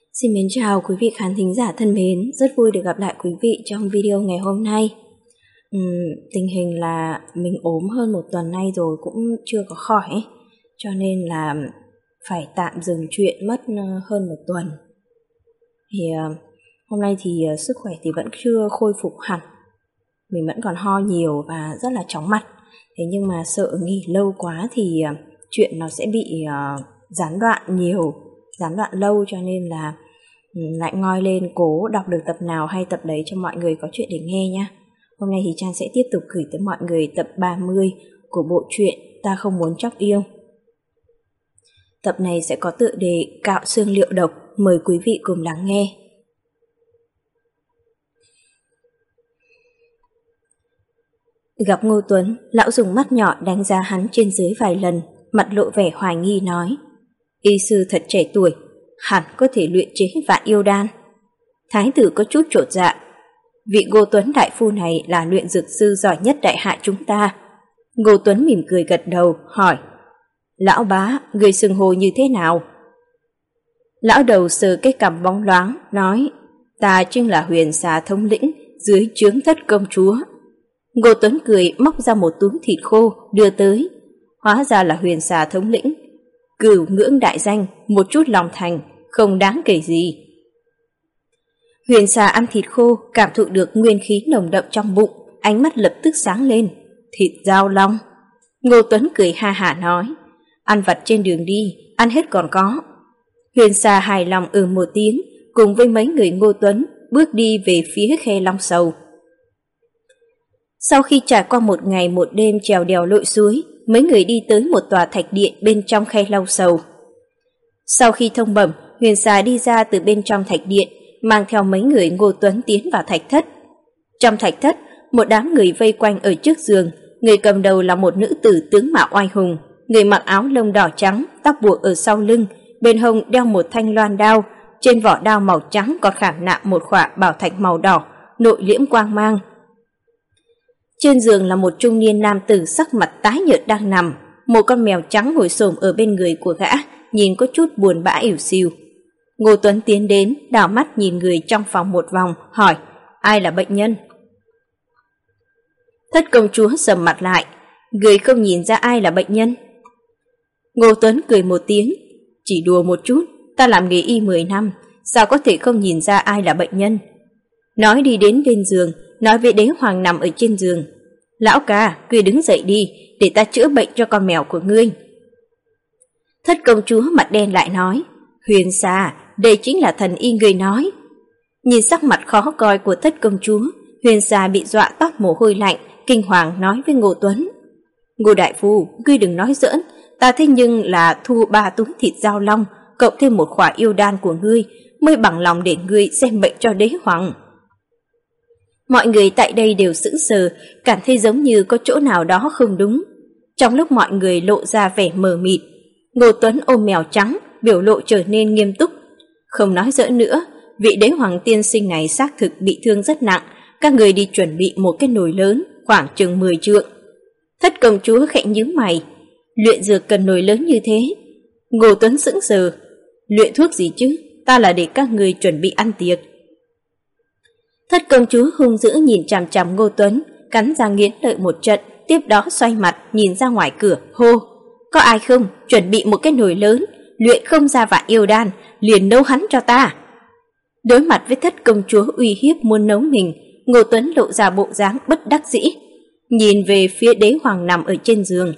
Xin mến chào quý vị khán thính giả thân mến, rất vui được gặp lại quý vị trong video ngày hôm nay. Tình hình là mình ốm hơn một tuần nay rồi cũng chưa có khỏi ấy, cho nên là phải tạm dừng chuyện mất hơn một tuần. Thì hôm nay thì sức khỏe thì vẫn chưa khôi phục hẳn, mình vẫn còn ho nhiều và rất là chóng mặt. Thế nhưng mà sợ nghỉ lâu quá thì chuyện nó sẽ bị gián đoạn lâu, cho nên là lại ngoi lên cố đọc được tập nào hay tập đấy cho mọi người có chuyện để nghe nhé. Hôm nay thì Trang sẽ tiếp tục gửi tới mọi người tập 30 của bộ truyện Ta Không Muốn Chóc Yêu. Tập này sẽ có tựa đề Cạo Xương Liệu Độc, mời quý vị cùng lắng nghe. Gặp Ngô Tuấn, lão dùng mắt nhỏ đánh giá hắn trên dưới vài lần, mặt lộ vẻ hoài nghi nói: Y sư thật trẻ tuổi, hẳn có thể luyện chế vạn yêu đan. Thái tử có chút chột dạ. Vị Ngô Tuấn đại phu này là luyện dược sư giỏi nhất đại hạ chúng ta. Ngô Tuấn mỉm cười gật đầu, hỏi: Lão bá, người xưng hô như thế nào? Lão đầu sờ cái cằm bóng loáng, nói: Ta chính là Huyền Xà thống lĩnh dưới trướng Thất công chúa. Ngô Tuấn cười móc ra một túi thịt khô đưa tới. Hóa ra là Huyền Xà thống lĩnh. Cửu ngưỡng đại danh, một chút lòng thành, không đáng kể gì. Huyền Xà ăn thịt khô, cảm thụ được nguyên khí nồng đậm trong bụng, ánh mắt lập tức sáng lên. Thịt dao long. Ngô Tuấn cười ha hả nói: Ăn vặt trên đường đi, ăn hết còn có. Huyền Xà hài lòng một tiếng, cùng với mấy người Ngô Tuấn bước đi về phía khe Long Sầu. Sau khi trải qua một ngày một đêm trèo đèo lội suối, mấy người đi tới một tòa thạch điện bên trong khe Long Sầu. Sau khi thông bẩm, Huyền Xà đi ra từ bên trong thạch điện, mang theo mấy người Ngô Tuấn tiến vào thạch thất. Trong thạch thất, một đám người vây quanh ở trước giường, người cầm đầu là một nữ tử tướng mạo oai hùng, người mặc áo lông đỏ trắng, tóc buộc ở sau lưng, bên hông đeo một thanh loan đao, trên vỏ đao màu trắng còn khảm nạm một khỏa bảo thạch màu đỏ, nội liễm quang mang. Trên giường là một trung niên nam tử sắc mặt tái nhợt đang nằm, một con mèo trắng ngồi xổm ở bên người của gã, nhìn có chút buồn bã ỉu xìu. Ngô Tuấn tiến đến, đảo mắt nhìn người trong phòng một vòng, hỏi: Ai là bệnh nhân? Thất công chúa sầm mặt lại: Người không nhìn ra ai là bệnh nhân? Ngô Tuấn cười một tiếng: Chỉ đùa một chút, ta làm nghề y 10 năm, sao có thể không nhìn ra ai là bệnh nhân? Nói đi đến bên giường, nói với đế hoàng nằm ở trên giường: Lão ca, ngươi đứng dậy đi, để ta chữa bệnh cho con mèo của ngươi. Thất công chúa mặt đen lại nói: Huyền Xà, đây chính là thần y ngươi nói. Nhìn sắc mặt khó coi của thất công chúa, Huyền Xà bị dọa toát mồ hôi lạnh, kinh hoàng nói với Ngô Tuấn: Ngô đại phu, ngươi đừng nói giỡn, ta thế nhưng là thu 3 túi thịt dao long, cộng thêm một khỏa yêu đan của ngươi, mới bằng lòng để ngươi xem bệnh cho đế hoàng. Mọi người tại đây đều sững sờ, cảm thấy giống như có chỗ nào đó không đúng. Trong lúc mọi người lộ ra vẻ mờ mịt, Ngô Tuấn ôm mèo trắng, biểu lộ trở nên nghiêm túc. Không nói giỡn nữa, vị đế hoàng tiên sinh này xác thực bị thương rất nặng, các người đi chuẩn bị một cái nồi lớn, khoảng chừng 10 trượng. Thất công chúa khẽ nhíu mày: Luyện dược cần nồi lớn như thế? Ngô Tuấn sững sờ: Luyện thuốc gì chứ, ta là để các người chuẩn bị ăn tiệc. Thất công chúa hung dữ nhìn chằm chằm Ngô Tuấn, cắn răng nghiến lợi một trận, tiếp đó xoay mặt nhìn ra ngoài cửa, hô: Có ai không, chuẩn bị một cái nồi lớn, luyện không ra vạn yêu đan, liền nấu hắn cho ta. Đối mặt với thất công chúa uy hiếp muốn nấu mình, Ngô Tuấn lộ ra bộ dáng bất đắc dĩ, nhìn về phía đế hoàng nằm ở trên giường.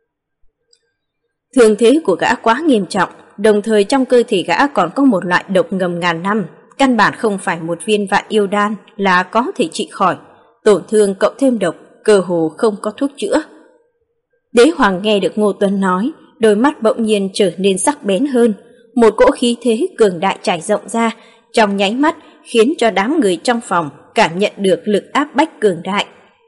Thương thế của gã quá nghiêm trọng, đồng thời trong cơ thể gã còn có một loại độc ngầm ngàn năm, căn bản không phải một viên vạn yêu đan là có thể trị khỏi, tổn thương cộng thêm độc, cơ hồ không có thuốc chữa. Đế hoàng nghe được Ngô Tuấn nói, đôi mắt bỗng nhiên trở nên sắc bén hơn, một cỗ khí thế cường đại trải rộng ra, trong nháy mắt khiến cho đám người trong phòng cảm nhận được lực áp bách cường đại.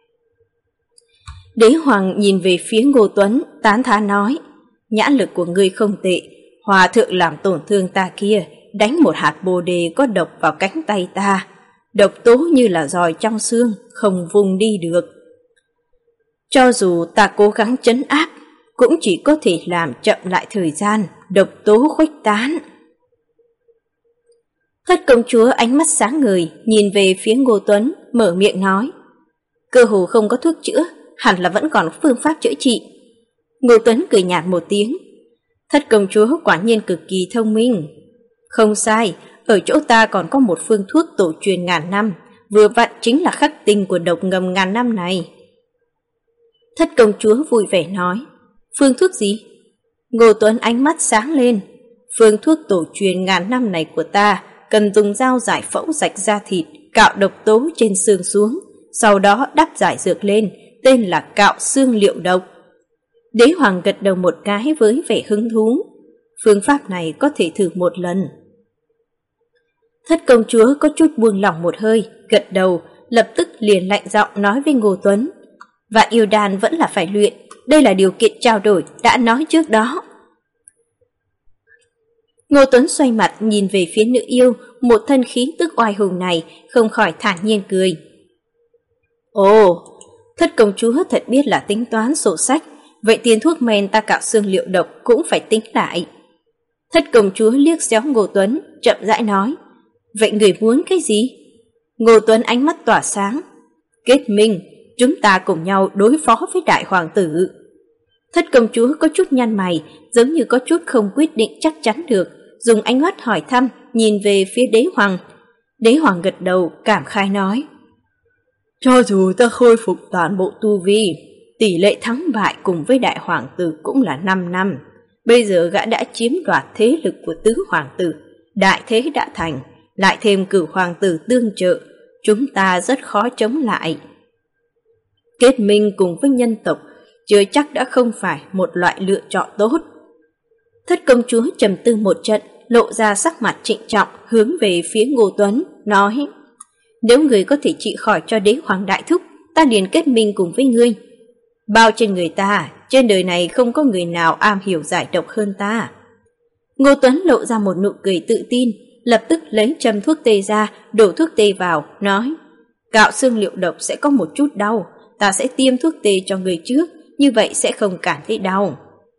Đế hoàng nhìn về phía Ngô Tuấn, tán thán nói: Nhãn lực của ngươi không tệ, hòa thượng làm tổn thương ta kia, đánh một hạt bồ đề có độc vào cánh tay ta, độc tố như là giòi trong xương, không vùng đi được. Cho dù ta cố gắng trấn áp, cũng chỉ có thể làm chậm lại thời gian, độc tố khuếch tán. Thất công chúa ánh mắt sáng ngời, nhìn về phía Ngô Tuấn, mở miệng nói. Cơ hồ không có thuốc chữa, hẳn là vẫn còn phương pháp chữa trị. Ngô Tuấn cười nhạt một tiếng. Thất công chúa quả nhiên cực kỳ thông minh. Không sai, ở chỗ ta còn có một phương thuốc tổ truyền ngàn năm, vừa vặn chính là khắc tinh của độc ngầm ngàn năm này. Thất công chúa vui vẻ nói. Phương thuốc gì? Ngô Tuấn ánh mắt sáng lên. Phương thuốc tổ truyền ngàn năm này của ta cần dùng dao giải phẫu rạch da thịt, cạo độc tố trên xương xuống, sau đó đắp giải dược lên, tên là cạo xương liệu độc. Đế hoàng gật đầu một cái với vẻ hứng thú. Phương pháp này có thể thử một lần. Thất công chúa có chút buông lỏng một hơi, gật đầu, lập tức liền lạnh giọng nói với Ngô Tuấn. Và yêu đan vẫn là phải luyện, đây là điều kiện trao đổi đã nói trước đó. Ngô Tuấn xoay mặt nhìn về phía nữ yêu, một thân khí tức oai hùng này, không khỏi thản nhiên cười. Ồ, thất công chúa thật biết là tính toán sổ sách, vậy tiền thuốc men ta cạo xương liệu độc cũng phải tính lại. Thất công chúa liếc xéo Ngô Tuấn, chậm rãi nói. Vậy người muốn cái gì? Ngô Tuấn ánh mắt tỏa sáng. Kết minh, chúng ta cùng nhau đối phó với đại hoàng tử. Thất công chúa có chút nhăn mày, giống như có chút không quyết định chắc chắn được, dùng ánh mắt hỏi thăm, nhìn về phía đế hoàng. Đế hoàng gật đầu, cảm khai nói. Cho dù ta khôi phục toàn bộ tu vi, tỷ lệ thắng bại cùng với đại hoàng tử cũng là 5 năm. Bây giờ gã đã chiếm đoạt thế lực của tứ hoàng tử, đại thế đã thành, lại thêm cửu hoàng tử tương trợ, chúng ta rất khó chống lại. Kết minh cùng với nhân tộc chưa chắc đã không phải một loại lựa chọn tốt. Thất công chúa trầm tư một trận, lộ ra sắc mặt trịnh trọng, hướng về phía Ngô Tuấn, nói. Nếu người có thể trị khỏi cho đế hoàng đại thúc, ta liền kết minh cùng với ngươi. Bao trên người ta, trên đời này không có người nào am hiểu giải độc hơn ta. Ngô Tuấn lộ ra một nụ cười tự tin, lập tức lấy châm thuốc tê ra, đổ thuốc tê vào, nói. Cạo xương liệu độc sẽ có một chút đau, ta sẽ tiêm thuốc tê cho người trước, như vậy sẽ không cảm thấy đau.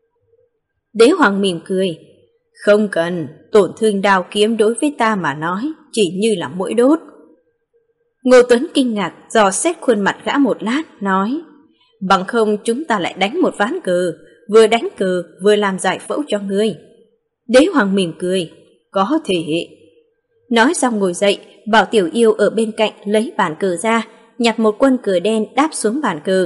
Đế hoàng mỉm cười. Không cần, tổn thương đao kiếm đối với ta mà nói, chỉ như là mũi đốt. Ngô Tuấn kinh ngạc, dò xét khuôn mặt gã một lát, nói. Bằng không chúng ta lại đánh một ván cờ, vừa đánh cờ vừa làm giải phẫu cho ngươi. Đế hoàng mỉm cười. Có thể. Nói xong ngồi dậy, bảo tiểu yêu ở bên cạnh lấy bàn cờ ra, nhặt một quân cờ đen đáp xuống bàn cờ.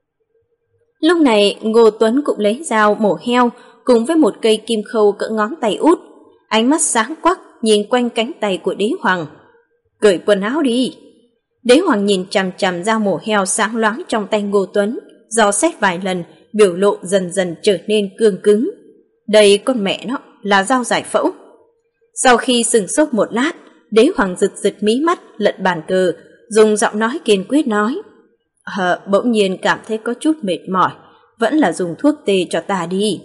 Lúc này Ngô Tuấn cũng lấy dao mổ heo cùng với một cây kim khâu cỡ ngón tay út, ánh mắt sáng quắc nhìn quanh cánh tay của đế hoàng. Cởi quần áo đi. Đế hoàng nhìn chằm chằm dao mổ heo sáng loáng trong tay Ngô Tuấn, dò xét vài lần, biểu lộ dần dần trở nên cương cứng. Đây con mẹ nó là dao giải phẫu. Sau khi sừng sốt một lát, đế hoàng giật giật mí mắt lật bàn cờ, dùng giọng nói kiên quyết nói. Bỗng nhiên cảm thấy có chút mệt mỏi, vẫn là dùng thuốc tê cho ta đi.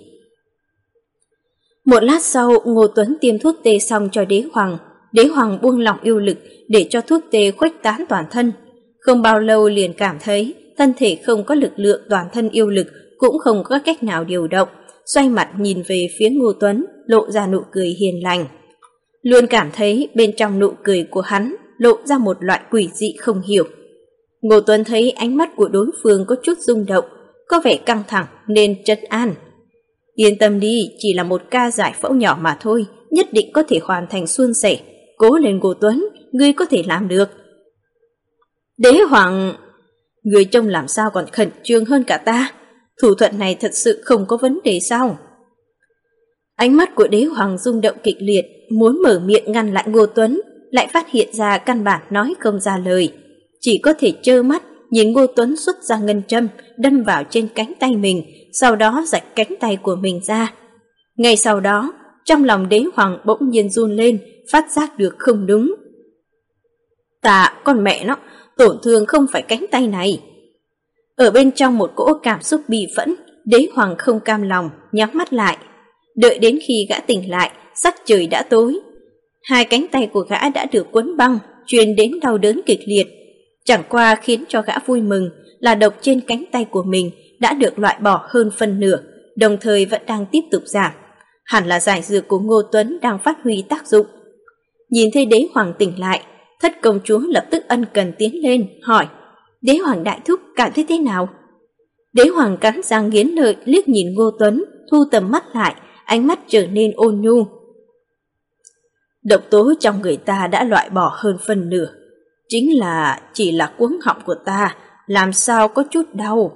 Một lát sau, Ngô Tuấn tiêm thuốc tê xong cho đế hoàng buông lỏng yêu lực để cho thuốc tê khuếch tán toàn thân. Không bao lâu liền cảm thấy thân thể không có lực lượng, toàn thân yêu lực cũng không có cách nào điều động, xoay mặt nhìn về phía Ngô Tuấn, lộ ra nụ cười hiền lành. Luôn cảm thấy bên trong nụ cười của hắn lộ ra một loại quỷ dị không hiểu. Ngô Tuấn thấy ánh mắt của đối phương có chút rung động, có vẻ căng thẳng nên trấn an. Yên tâm đi, chỉ là một ca giải phẫu nhỏ mà thôi, nhất định có thể hoàn thành suôn sẻ. Cố lên Ngô Tuấn, ngươi có thể làm được. Đế hoàng, ngươi trông làm sao còn khẩn trương hơn cả ta. Thủ thuật này thật sự không có vấn đề sao? Ánh mắt của đế hoàng rung động kịch liệt, muốn mở miệng ngăn lại Ngô Tuấn, lại phát hiện ra căn bản nói không ra lời. Chỉ có thể trơ mắt nhìn Ngô Tuấn xuất ra ngân châm, đâm vào trên cánh tay mình, sau đó rạch cánh tay của mình ra. Ngay sau đó, trong lòng đế hoàng bỗng nhiên run lên, phát giác được không đúng. Con mẹ nó, tổn thương không phải cánh tay này. Ở bên trong một cỗ cảm xúc bi phẫn, đế hoàng không cam lòng, nhắm mắt lại. Đợi đến khi gã tỉnh lại, sắc trời đã tối. Hai cánh tay của gã đã được quấn băng, truyền đến đau đớn kịch liệt. Chẳng qua khiến cho gã vui mừng là độc trên cánh tay của mình đã được loại bỏ hơn phân nửa, đồng thời vẫn đang tiếp tục giảm. Hẳn là giải dược của Ngô Tuấn đang phát huy tác dụng. Nhìn thấy đế hoàng tỉnh lại, Thất công chúa lập tức ân cần tiến lên, hỏi, đế hoàng đại thúc cảm thấy thế nào? Đế hoàng cắn răng nghiến lợi liếc nhìn Ngô Tuấn, thu tầm mắt lại, ánh mắt trở nên ôn nhu. Độc tố trong người ta đã loại bỏ hơn phân nửa, chỉ là cuống họng của ta, làm sao có chút đau.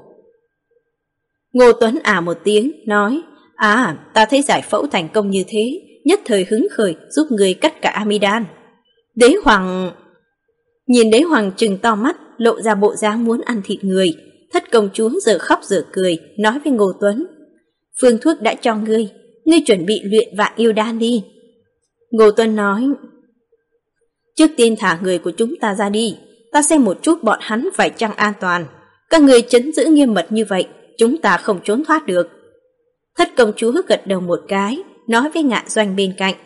Ngô Tuấn một tiếng, nói, ta thấy giải phẫu thành công như thế, nhất thời hứng khởi giúp người cắt cả amidan. Đế hoàng... Nhìn đế hoàng trừng to mắt, lộ ra bộ dáng muốn ăn thịt người. Thất công chúa giờ khóc giờ cười, nói với Ngô Tuấn, phương thuốc đã cho ngươi chuẩn bị luyện vạn yêu đan đi. Ngô Tuấn nói, trước tiên thả người của chúng ta ra đi, ta xem một chút bọn hắn phải chăng an toàn. Các người trấn giữ nghiêm mật như vậy, chúng ta không trốn thoát được. Thất công chúa gật đầu một cái, nói với Ngạn Doanh bên cạnh,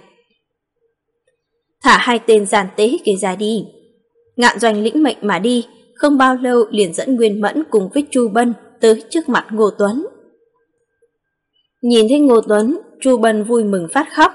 thả hai tên gian tế kia ra đi. Ngạn Doanh lĩnh mệnh mà đi, không bao lâu liền dẫn Nguyên Mẫn cùng với Chu Bân tới trước mặt Ngô Tuấn. Nhìn thấy Ngô Tuấn, Chu Bân vui mừng phát khóc.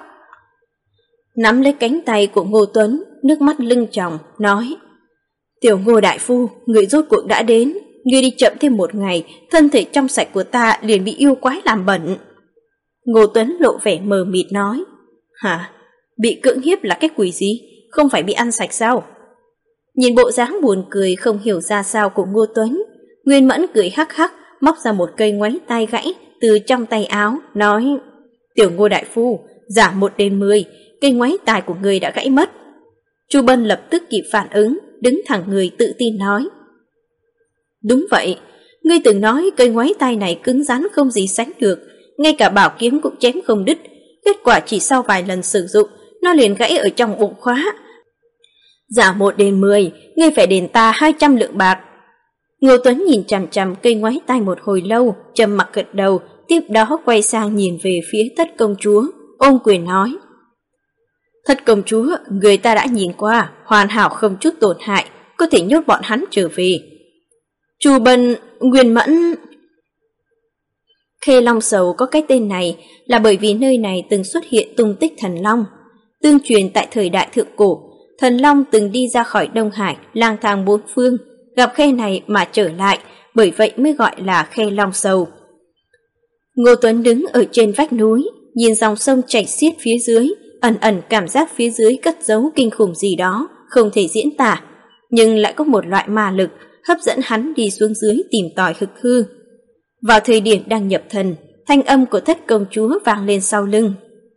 Nắm lấy cánh tay của Ngô Tuấn, nước mắt lưng tròng, nói, tiểu Ngô đại phu, người rốt cuộc đã đến, ngươi đi chậm thêm một ngày, thân thể trong sạch của ta liền bị yêu quái làm bẩn. Ngô Tuấn lộ vẻ mờ mịt nói, hả, bị cưỡng hiếp là cái quỷ gì, không phải bị ăn sạch sao? Nhìn bộ dáng buồn cười không hiểu ra sao của Ngô Tuấn, Nguyên Mẫn cười hắc hắc, móc ra một cây ngoáy tay gãy từ trong tay áo, nói, tiểu Ngô đại phu, giảm 1 đến 10, cây ngoáy tài của người đã gãy mất. Chu Bân lập tức kịp phản ứng, đứng thẳng người tự tin nói, đúng vậy, ngươi từng nói cây ngoáy tay này cứng rắn không gì sánh được, ngay cả bảo kiếm cũng chém không đứt, kết quả chỉ sau vài lần sử dụng, nó liền gãy ở trong bụng khóa. Giảm 1 đến 10, ngươi phải đền ta 200 lượng bạc. Ngô Tuấn nhìn chằm chằm cây ngoáy tay một hồi lâu, trầm mặc gật đầu, tiếp đó quay sang nhìn về phía Thất công chúa, ôm quyền nói, Thất công chúa, người ta đã nhìn qua, hoàn hảo không chút tổn hại, có thể nhốt bọn hắn trở về. Chu Bân, Nguyên Mẫn... Khê Long Sầu có cái tên này là bởi vì nơi này từng xuất hiện tung tích thần long. Tương truyền tại thời đại thượng cổ, thần long từng đi ra khỏi Đông Hải, lang thang bốn phương, gặp khe này mà trở lại, bởi vậy mới gọi là Khê Long Sầu. Ngô Tuấn đứng ở trên vách núi, nhìn dòng sông chảy xiết phía dưới, ẩn ẩn cảm giác phía dưới cất giấu kinh khủng gì đó, không thể diễn tả, nhưng lại có một loại ma lực hấp dẫn hắn đi xuống dưới tìm tòi hực hư. Vào thời điểm đang nhập thần, thanh âm của Thất công chúa vang lên sau lưng.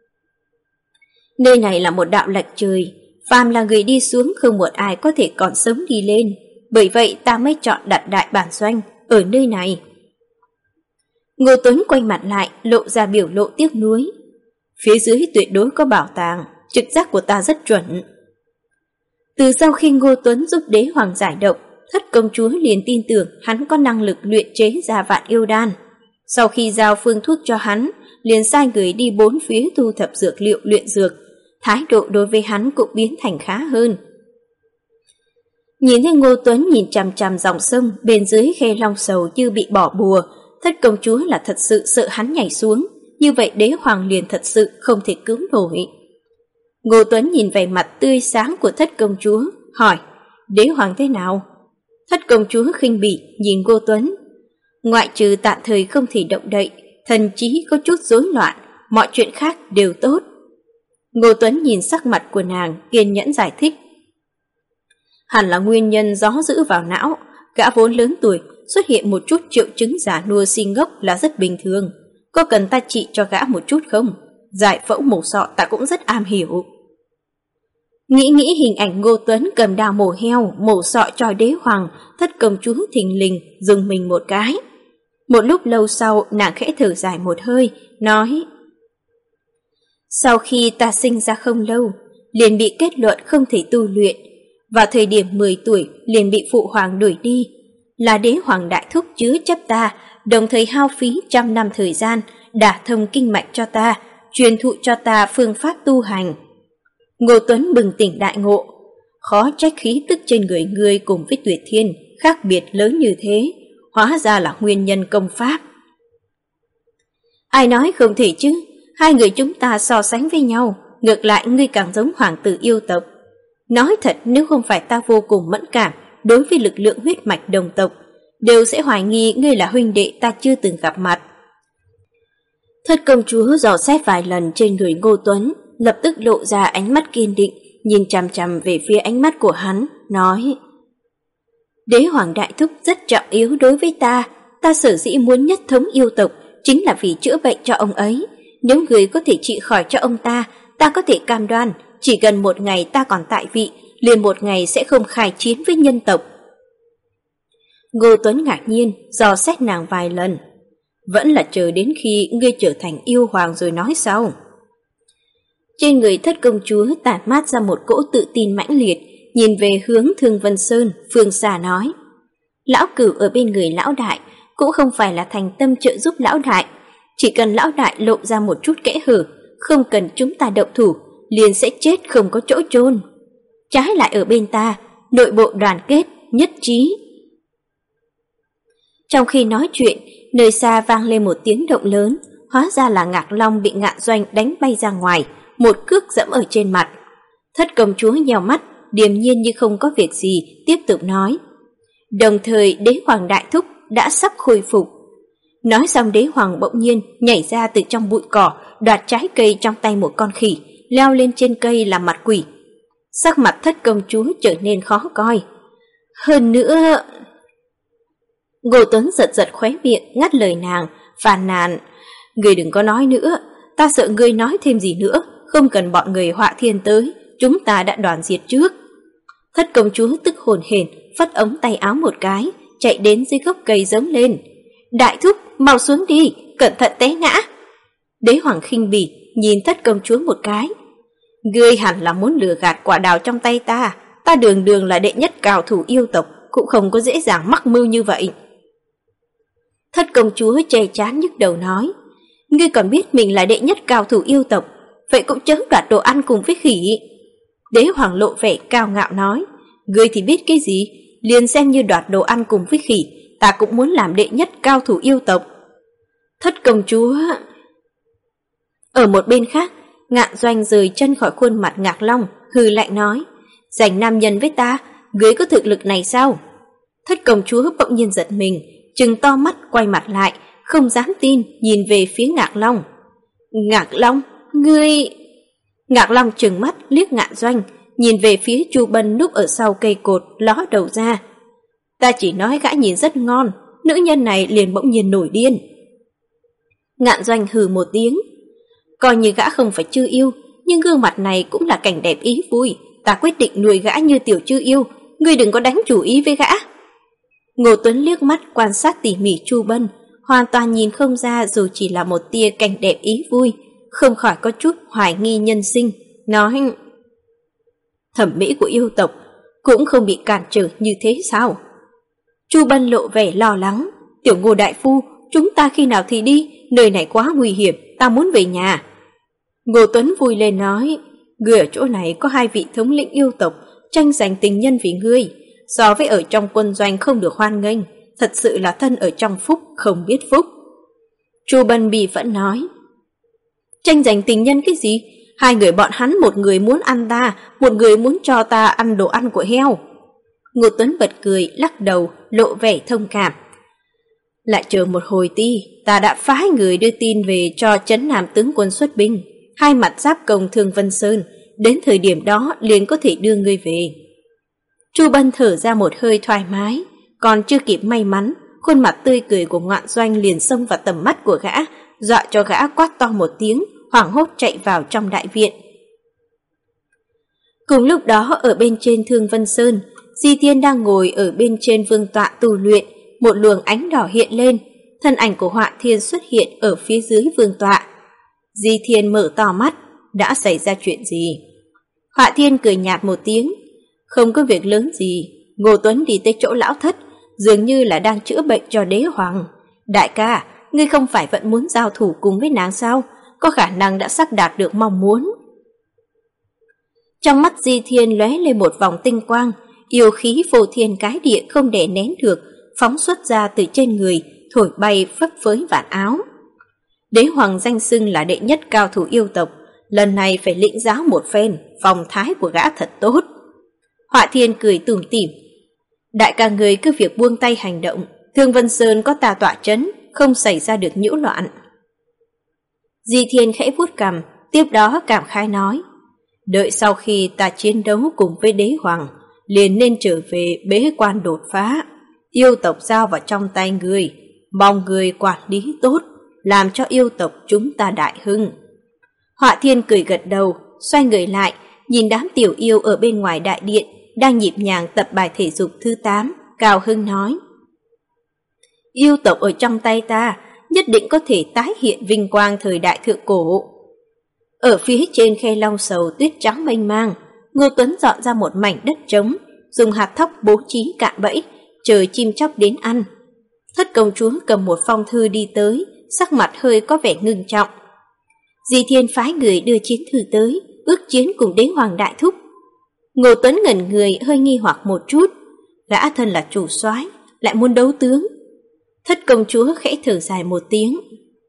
Nơi này là một đạo lệch trời, phàm là người đi xuống không một ai có thể còn sống đi lên, bởi vậy ta mới chọn đặt đại bản doanh ở nơi này. Ngô Tuấn quay mặt lại, lộ ra biểu lộ tiếc nuối. Phía dưới tuyệt đối có bảo tàng, trực giác của ta rất chuẩn. Từ sau khi Ngô Tuấn giúp đế hoàng giải độc, Thất công chúa liền tin tưởng hắn có năng lực luyện chế ra vạn yêu đan. Sau khi giao phương thuốc cho hắn, liền sai người đi bốn phía thu thập dược liệu luyện dược, thái độ đối với hắn cũng biến thành khá hơn. Nhìn thấy Ngô Tuấn nhìn chằm chằm dòng sông bên dưới Khê Long Sầu như bị bỏ bùa, Thất công chúa là thật sự sợ hắn nhảy xuống, như vậy đế hoàng liền thật sự không thể cứu nổi. Ngô Tuấn nhìn vẻ mặt tươi sáng của Thất công chúa, hỏi, đế hoàng thế nào? Thất công chúa khinh bỉ nhìn Ngô Tuấn, ngoại trừ tạm thời không thể động đậy, thần trí có chút rối loạn, mọi chuyện khác đều tốt. Ngô Tuấn nhìn sắc mặt của nàng, kiên nhẫn giải thích, hẳn là nguyên nhân gió giữ vào não, gã vốn lớn tuổi, xuất hiện một chút triệu chứng giả nua si ngốc là rất bình thường. Có cần ta trị cho gã một chút không? Giải phẫu mổ sọ ta cũng rất am hiểu. Nghĩ hình ảnh Ngô Tuấn cầm đao mổ heo, mổ sọ cho đế hoàng, Thất công chúa thình lình dùng mình một cái. Một lúc lâu sau, nàng khẽ thở dài một hơi, nói, sau khi ta sinh ra không lâu, liền bị kết luận không thể tu luyện. Vào thời điểm 10 tuổi liền bị phụ hoàng đuổi đi. Là đế hoàng đại thúc chứa chấp ta, đồng thời hao phí 100 năm thời gian, đả thông kinh mạch cho ta, truyền thụ cho ta phương pháp tu hành. Ngô Tuấn bừng tỉnh đại ngộ, khó trách khí tức trên người ngươi cùng với Tuyệt Thiên khác biệt lớn như thế, hóa ra là nguyên nhân công pháp. Ai nói không thể chứ, hai người chúng ta so sánh với nhau, ngược lại ngươi càng giống hoàng tử yêu tộc. Nói thật, nếu không phải ta vô cùng mẫn cảm đối với lực lượng huyết mạch đồng tộc, đều sẽ hoài nghi ngươi là huynh đệ ta chưa từng gặp mặt. Thất công chúa dò xét vài lần trên người Ngô Tuấn, lập tức lộ ra ánh mắt kiên định, nhìn chằm chằm về phía ánh mắt của hắn, nói: Đế hoàng đại thúc rất trọng yếu đối với ta sở dĩ muốn nhất thống yêu tộc chính là vì chữa bệnh cho ông ấy. Nếu người có thể trị khỏi cho ông ta có thể cam đoan, chỉ cần một ngày ta còn tại vị, liền một ngày sẽ không khai chiến với nhân tộc. Ngô Tuấn ngạc nhiên, dò xét nàng vài lần. Vẫn là chờ đến khi ngươi trở thành yêu hoàng rồi nói sau. Trên người thất công chúa tản mát ra một cỗ tự tin mãnh liệt, nhìn về hướng Thương Vân Sơn, phương xa nói: Lão Cửu ở bên người lão đại cũng không phải là thành tâm trợ giúp lão đại, chỉ cần lão đại lộ ra một chút kẽ hở, không cần chúng ta động thủ, liền sẽ chết không có chỗ chôn. Trái lại ở bên ta, nội bộ đoàn kết, nhất trí. Trong khi nói chuyện, nơi xa vang lên một tiếng động lớn, hóa ra là Ngạc Long bị Ngạn Doanh đánh bay ra ngoài, một cước dẫm ở trên mặt. Thất công chúa nheo mắt, điềm nhiên như không có việc gì, tiếp tục nói: Đồng thời đế hoàng đại thúc đã sắp khôi phục. Nói xong đế hoàng bỗng nhiên nhảy ra từ trong bụi cỏ, đoạt trái cây trong tay một con khỉ, leo lên trên cây làm mặt quỷ. Sắc mặt thất công chúa trở nên khó coi. Hơn nữa... Ngô Tuấn giật giật khóe miệng, ngắt lời nàng, phàn nàn: Ngươi đừng có nói nữa, ta sợ ngươi nói thêm gì nữa, không cần bọn người Họa Thiên tới, chúng ta đã đoàn diệt trước. Thất công chúa tức hồn hển, phất ống tay áo một cái, chạy đến dưới gốc cây giống lên: Đại thúc, mau xuống đi, cẩn thận té ngã. Đế hoàng khinh bỉ nhìn thất công chúa một cái: Ngươi hẳn là muốn lừa gạt quả đào trong tay ta đường đường là đệ nhất cao thủ yêu tộc, cũng không có dễ dàng mắc mưu như vậy. Thất công chúa chê chán nhức đầu nói: Ngươi còn biết mình là đệ nhất cao thủ yêu tộc, vậy cũng chớ đoạt đồ ăn cùng với khỉ. Đế hoàng lộ vẻ cao ngạo nói: Ngươi thì biết cái gì, liền xem như đoạt đồ ăn cùng với khỉ, ta cũng muốn làm đệ nhất cao thủ yêu tộc. Thất công chúa... Ở một bên khác, Ngạn Doanh rời chân khỏi khuôn mặt Ngạc Long, hừ lạnh nói: Giành nam nhân với ta, ngươi có thực lực này sao? Thất công chúa bỗng nhiên giật mình, trừng to mắt quay mặt lại, không dám tin nhìn về phía Ngạc Long. Ngạc Long, ngươi... Ngạc Long trừng mắt liếc Ngạn Doanh, nhìn về phía Chu Bân núp ở sau cây cột, ló đầu ra. Ta chỉ nói gã nhìn rất ngon, nữ nhân này liền bỗng nhiên nổi điên. Ngạn Doanh hừ một tiếng: Coi như gã không phải chư yêu, nhưng gương mặt này cũng là cảnh đẹp ý vui, ta quyết định nuôi gã như tiểu chư yêu, ngươi đừng có đánh chủ ý với gã. Ngô Tuấn liếc mắt quan sát tỉ mỉ Chu Bân, hoàn toàn nhìn không ra dù chỉ là một tia cảnh đẹp ý vui, không khỏi có chút hoài nghi nhân sinh, nói: Thẩm mỹ của yêu tộc cũng không bị cản trở như thế sao? Chu Bân lộ vẻ lo lắng: Tiểu Ngô đại phu, chúng ta khi nào thì đi, nơi này quá nguy hiểm, ta muốn về nhà. Ngô Tuấn vui lên nói: Ngươi ở chỗ này có hai vị thống lĩnh yêu tộc tranh giành tình nhân vì ngươi, so với ở trong quân doanh không được hoan nghênh, thật sự là thân ở trong phúc không biết phúc. Chu Bân bì vẫn nói: Tranh giành tình nhân cái gì? Hai người bọn hắn, một người muốn ăn ta, một người muốn cho ta ăn đồ ăn của heo. Ngô Tuấn bật cười, lắc đầu, lộ vẻ thông cảm: Lại chờ một hồi ti, ta đã phái người đưa tin về cho Trấn Nam tướng quân xuất binh, hai mặt giáp công Thương Vân Sơn, đến thời điểm đó liền có thể đưa ngươi về. Chu Bân thở ra một hơi thoải mái, còn chưa kịp may mắn, khuôn mặt tươi cười của Ngạn Doanh liền xông vào tầm mắt của gã, dọa cho gã quát to một tiếng, hoảng hốt chạy vào trong đại viện. Cùng lúc đó ở bên trên Thương Vân Sơn, Di Thiên đang ngồi ở bên trên vương tọa tu luyện, một luồng ánh đỏ hiện lên, thân ảnh của Họa Thiên xuất hiện ở phía dưới vương tọa. Di Thiên mở to mắt: Đã xảy ra chuyện gì? Họa Thiên cười nhạt một tiếng: Không có việc lớn gì, Ngô Tuấn đi tới chỗ lão thất, dường như là đang chữa bệnh cho đế hoàng. Đại ca, ngươi không phải vẫn muốn giao thủ cùng với nàng sao? Có khả năng đã sắp đạt được mong muốn. Trong mắt Di Thiên lóe lên một vòng tinh quang, yêu khí phô thiên cái địa không đè nén được, phóng xuất ra từ trên người, thổi bay phấp phới vạt áo. Đế hoàng danh xưng là đệ nhất cao thủ yêu tộc, lần này phải lĩnh giáo một phen, phong thái của gã thật tốt. Họa Thiên cười tủm tỉm. Đại ca người cứ việc buông tay hành động, Thương Vân Sơn có ta tọa chấn, không xảy ra được nhiễu loạn. Di Thiên khẽ vuốt cằm, tiếp đó cảm khái nói, đợi sau khi ta chiến đấu cùng với đế hoàng, liền nên trở về bế quan đột phá, yêu tộc giao vào trong tay người, mong người quản lý tốt, làm cho yêu tộc chúng ta đại hưng. Họa Thiên cười gật đầu, xoay người lại, nhìn đám tiểu yêu ở bên ngoài đại điện, đang nhịp nhàng tập bài thể dục thứ 8, cao hưng nói. Yêu tộc ở trong tay ta, nhất định có thể tái hiện vinh quang thời đại thượng cổ. Ở phía trên khe Long Sầu tuyết trắng mênh mang, Ngô Tuấn dọn ra một mảnh đất trống, dùng hạt thóc bố trí cạm bẫy, chờ chim chóc đến ăn. Thất công chúa cầm một phong thư đi tới, sắc mặt hơi có vẻ ngưng trọng. Di Thiên phái người đưa chiến thư tới, ước chiến cùng đế hoàng đại thúc. Ngô Tuấn ngẩn người hơi nghi hoặc một chút, gã thân là chủ soái lại muốn đấu tướng. Thất công chúa khẽ thở dài một tiếng.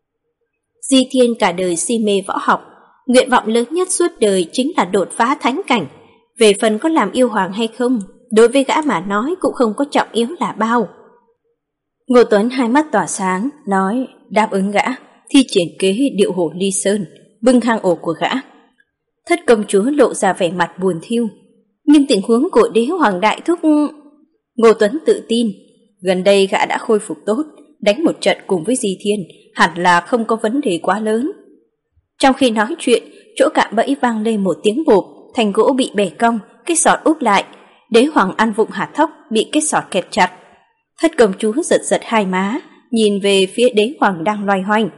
Di Thiên cả đời si mê võ học, nguyện vọng lớn nhất suốt đời chính là đột phá thánh cảnh. Về phần có làm yêu hoàng hay không, đối với gã mà nói cũng không có trọng yếu là bao. Ngô Tuấn hai mắt tỏa sáng, nói đáp ứng gã, thi triển kế điệu hổ ly sơn, bưng hang ổ của gã. Thất công chúa lộ ra vẻ mặt buồn thiu. Nhưng tình huống của đế hoàng đại thúc... Ngô Tuấn tự tin, gần đây gã đã khôi phục tốt, đánh một trận cùng với Di Thiên, hẳn là không có vấn đề quá lớn. Trong khi nói chuyện, chỗ cạm bẫy vang lên một tiếng bộp, thành gỗ bị bẻ cong, cái sọt úp lại. Đế hoàng ăn vụng hạt thóc bị cái sọt kẹp chặt. Thất công chúa giật giật hai má, nhìn về phía đế hoàng đang loay hoành.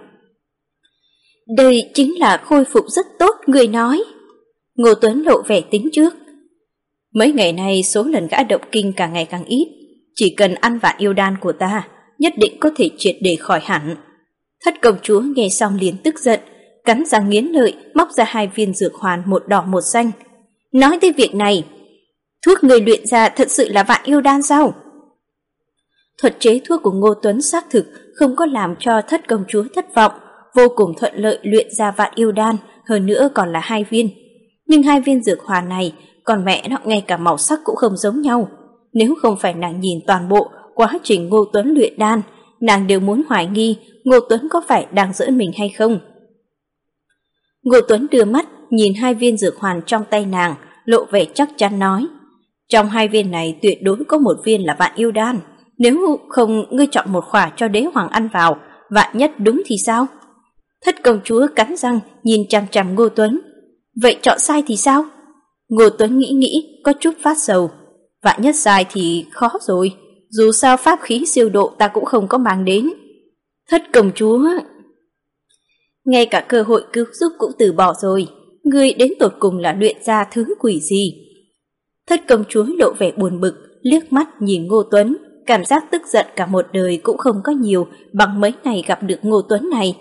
Đây chính là khôi phục rất tốt, người nói. Ngô Tuấn lộ vẻ tính trước. Mấy ngày nay số lần gã động kinh càng ngày càng ít, chỉ cần ăn vạn yêu đan của ta, nhất định có thể triệt để khỏi hẳn. Thất công chúa nghe xong liền tức giận, cắn răng nghiến lợi, móc ra 2 viên dược hoàn, một đỏ một xanh. Nói tới việc này, thuốc người luyện ra thật sự là vạn yêu đan sao? Thuật chế thuốc của Ngô Tuấn xác thực không có làm cho thất công chúa thất vọng, vô cùng thuận lợi luyện ra vạn yêu đan, hơn nữa còn là 2 viên. Nhưng 2 viên dược hoàn này, còn mẹ nó ngay cả màu sắc cũng không giống nhau. Nếu không phải nàng nhìn toàn bộ quá trình Ngô Tuấn luyện đan, nàng đều muốn hoài nghi Ngô Tuấn có phải đang giỡn mình hay không. Ngô Tuấn đưa mắt nhìn 2 viên dược hoàn trong tay nàng, lộ vẻ chắc chắn nói, trong 2 viên này tuyệt đối có một viên là vạn yêu đan, nếu không ngươi chọn một khỏa cho đế hoàng ăn vào, vạn nhất đúng thì sao? Thất công chúa cắn răng nhìn chằm chằm Ngô Tuấn. Vậy chọn sai thì sao? Ngô Tuấn nghĩ có chút phát sầu. Vạn nhất sai thì khó rồi, dù sao pháp khí siêu độ ta cũng không có mang đến. Thất công chúa, ngay cả cơ hội cứu giúp cũng từ bỏ rồi, ngươi đến tột cùng là luyện ra thứ quỷ gì? Thất công chúa lộ vẻ buồn bực, liếc mắt nhìn Ngô Tuấn, cảm giác tức giận cả một đời cũng không có nhiều bằng mấy ngày gặp được Ngô Tuấn này.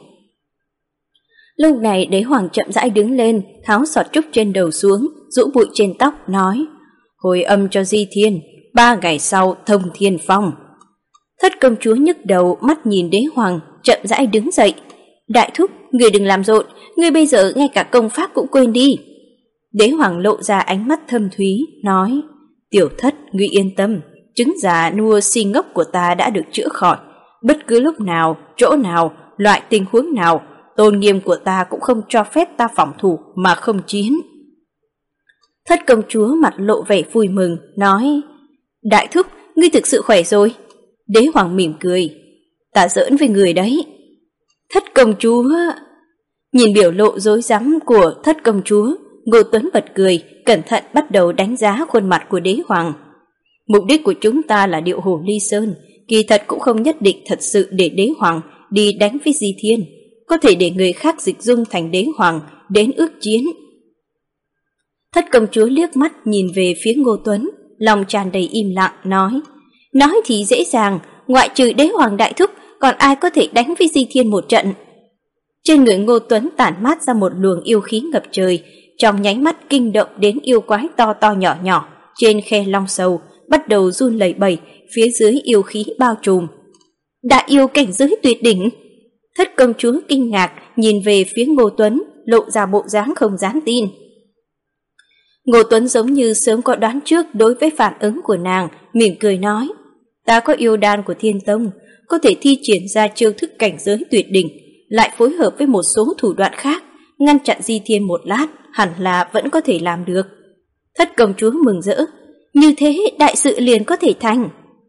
Lúc này đế hoàng chậm rãi đứng lên, tháo sọt trúc trên đầu xuống, rũ bụi trên tóc, nói, hồi âm cho Di Thiên, 3 ngày sau thông thiên phong. Thất công chúa nhức đầu, mắt nhìn đế hoàng, chậm rãi đứng dậy. Đại thúc, người đừng làm rộn, người bây giờ ngay cả công pháp cũng quên đi. Đế hoàng lộ ra ánh mắt thâm thúy, nói, tiểu thất, ngươi yên tâm, chứng già nua si ngốc của ta đã được chữa khỏi. Bất cứ lúc nào, chỗ nào, loại tình huống nào, tôn nghiêm của ta cũng không cho phép ta phòng thủ mà không chiến. Thất công chúa mặt lộ vẻ vui mừng, nói, đại thúc, ngươi thực sự khỏe rồi. Đế hoàng mỉm cười, ta giỡn với người đấy. Thất công chúa... Nhìn biểu lộ rối rắm của thất công chúa, Ngô Tuấn bật cười, cẩn thận bắt đầu đánh giá khuôn mặt của đế hoàng. Mục đích của chúng ta là điệu hổ ly sơn, kỳ thật cũng không nhất định thật sự để đế hoàng đi đánh với Di Thiên, có thể để người khác dịch dung thành đế hoàng đến ước chiến. Thất công chúa liếc mắt nhìn về phía Ngô Tuấn, lòng tràn đầy im lặng, nói thì dễ dàng, ngoại trừ đế hoàng đại thúc, còn ai có thể đánh với Di Thiên một trận. Trên người Ngô Tuấn tản mát ra một luồng yêu khí ngập trời, trong nháy mắt kinh động đến yêu quái to to nhỏ nhỏ trên khe Long Sầu, bắt đầu run lẩy bẩy, phía dưới yêu khí bao trùm. Đại yêu cảnh giới tuyệt đỉnh. Thất công chúa kinh ngạc nhìn về phía Ngô Tuấn, lộ ra bộ dáng không dám tin. Ngô Tuấn giống như sớm có đoán trước đối với phản ứng của nàng, mỉm cười nói, ta có yêu đan của Thiên Tông, có thể thi triển ra chiêu thức cảnh giới tuyệt đỉnh, lại phối hợp với một số thủ đoạn khác, ngăn chặn Di Thiên một lát, hẳn là vẫn có thể làm được. Thất công chúa mừng rỡ, như thế đại sự liền có thể thành.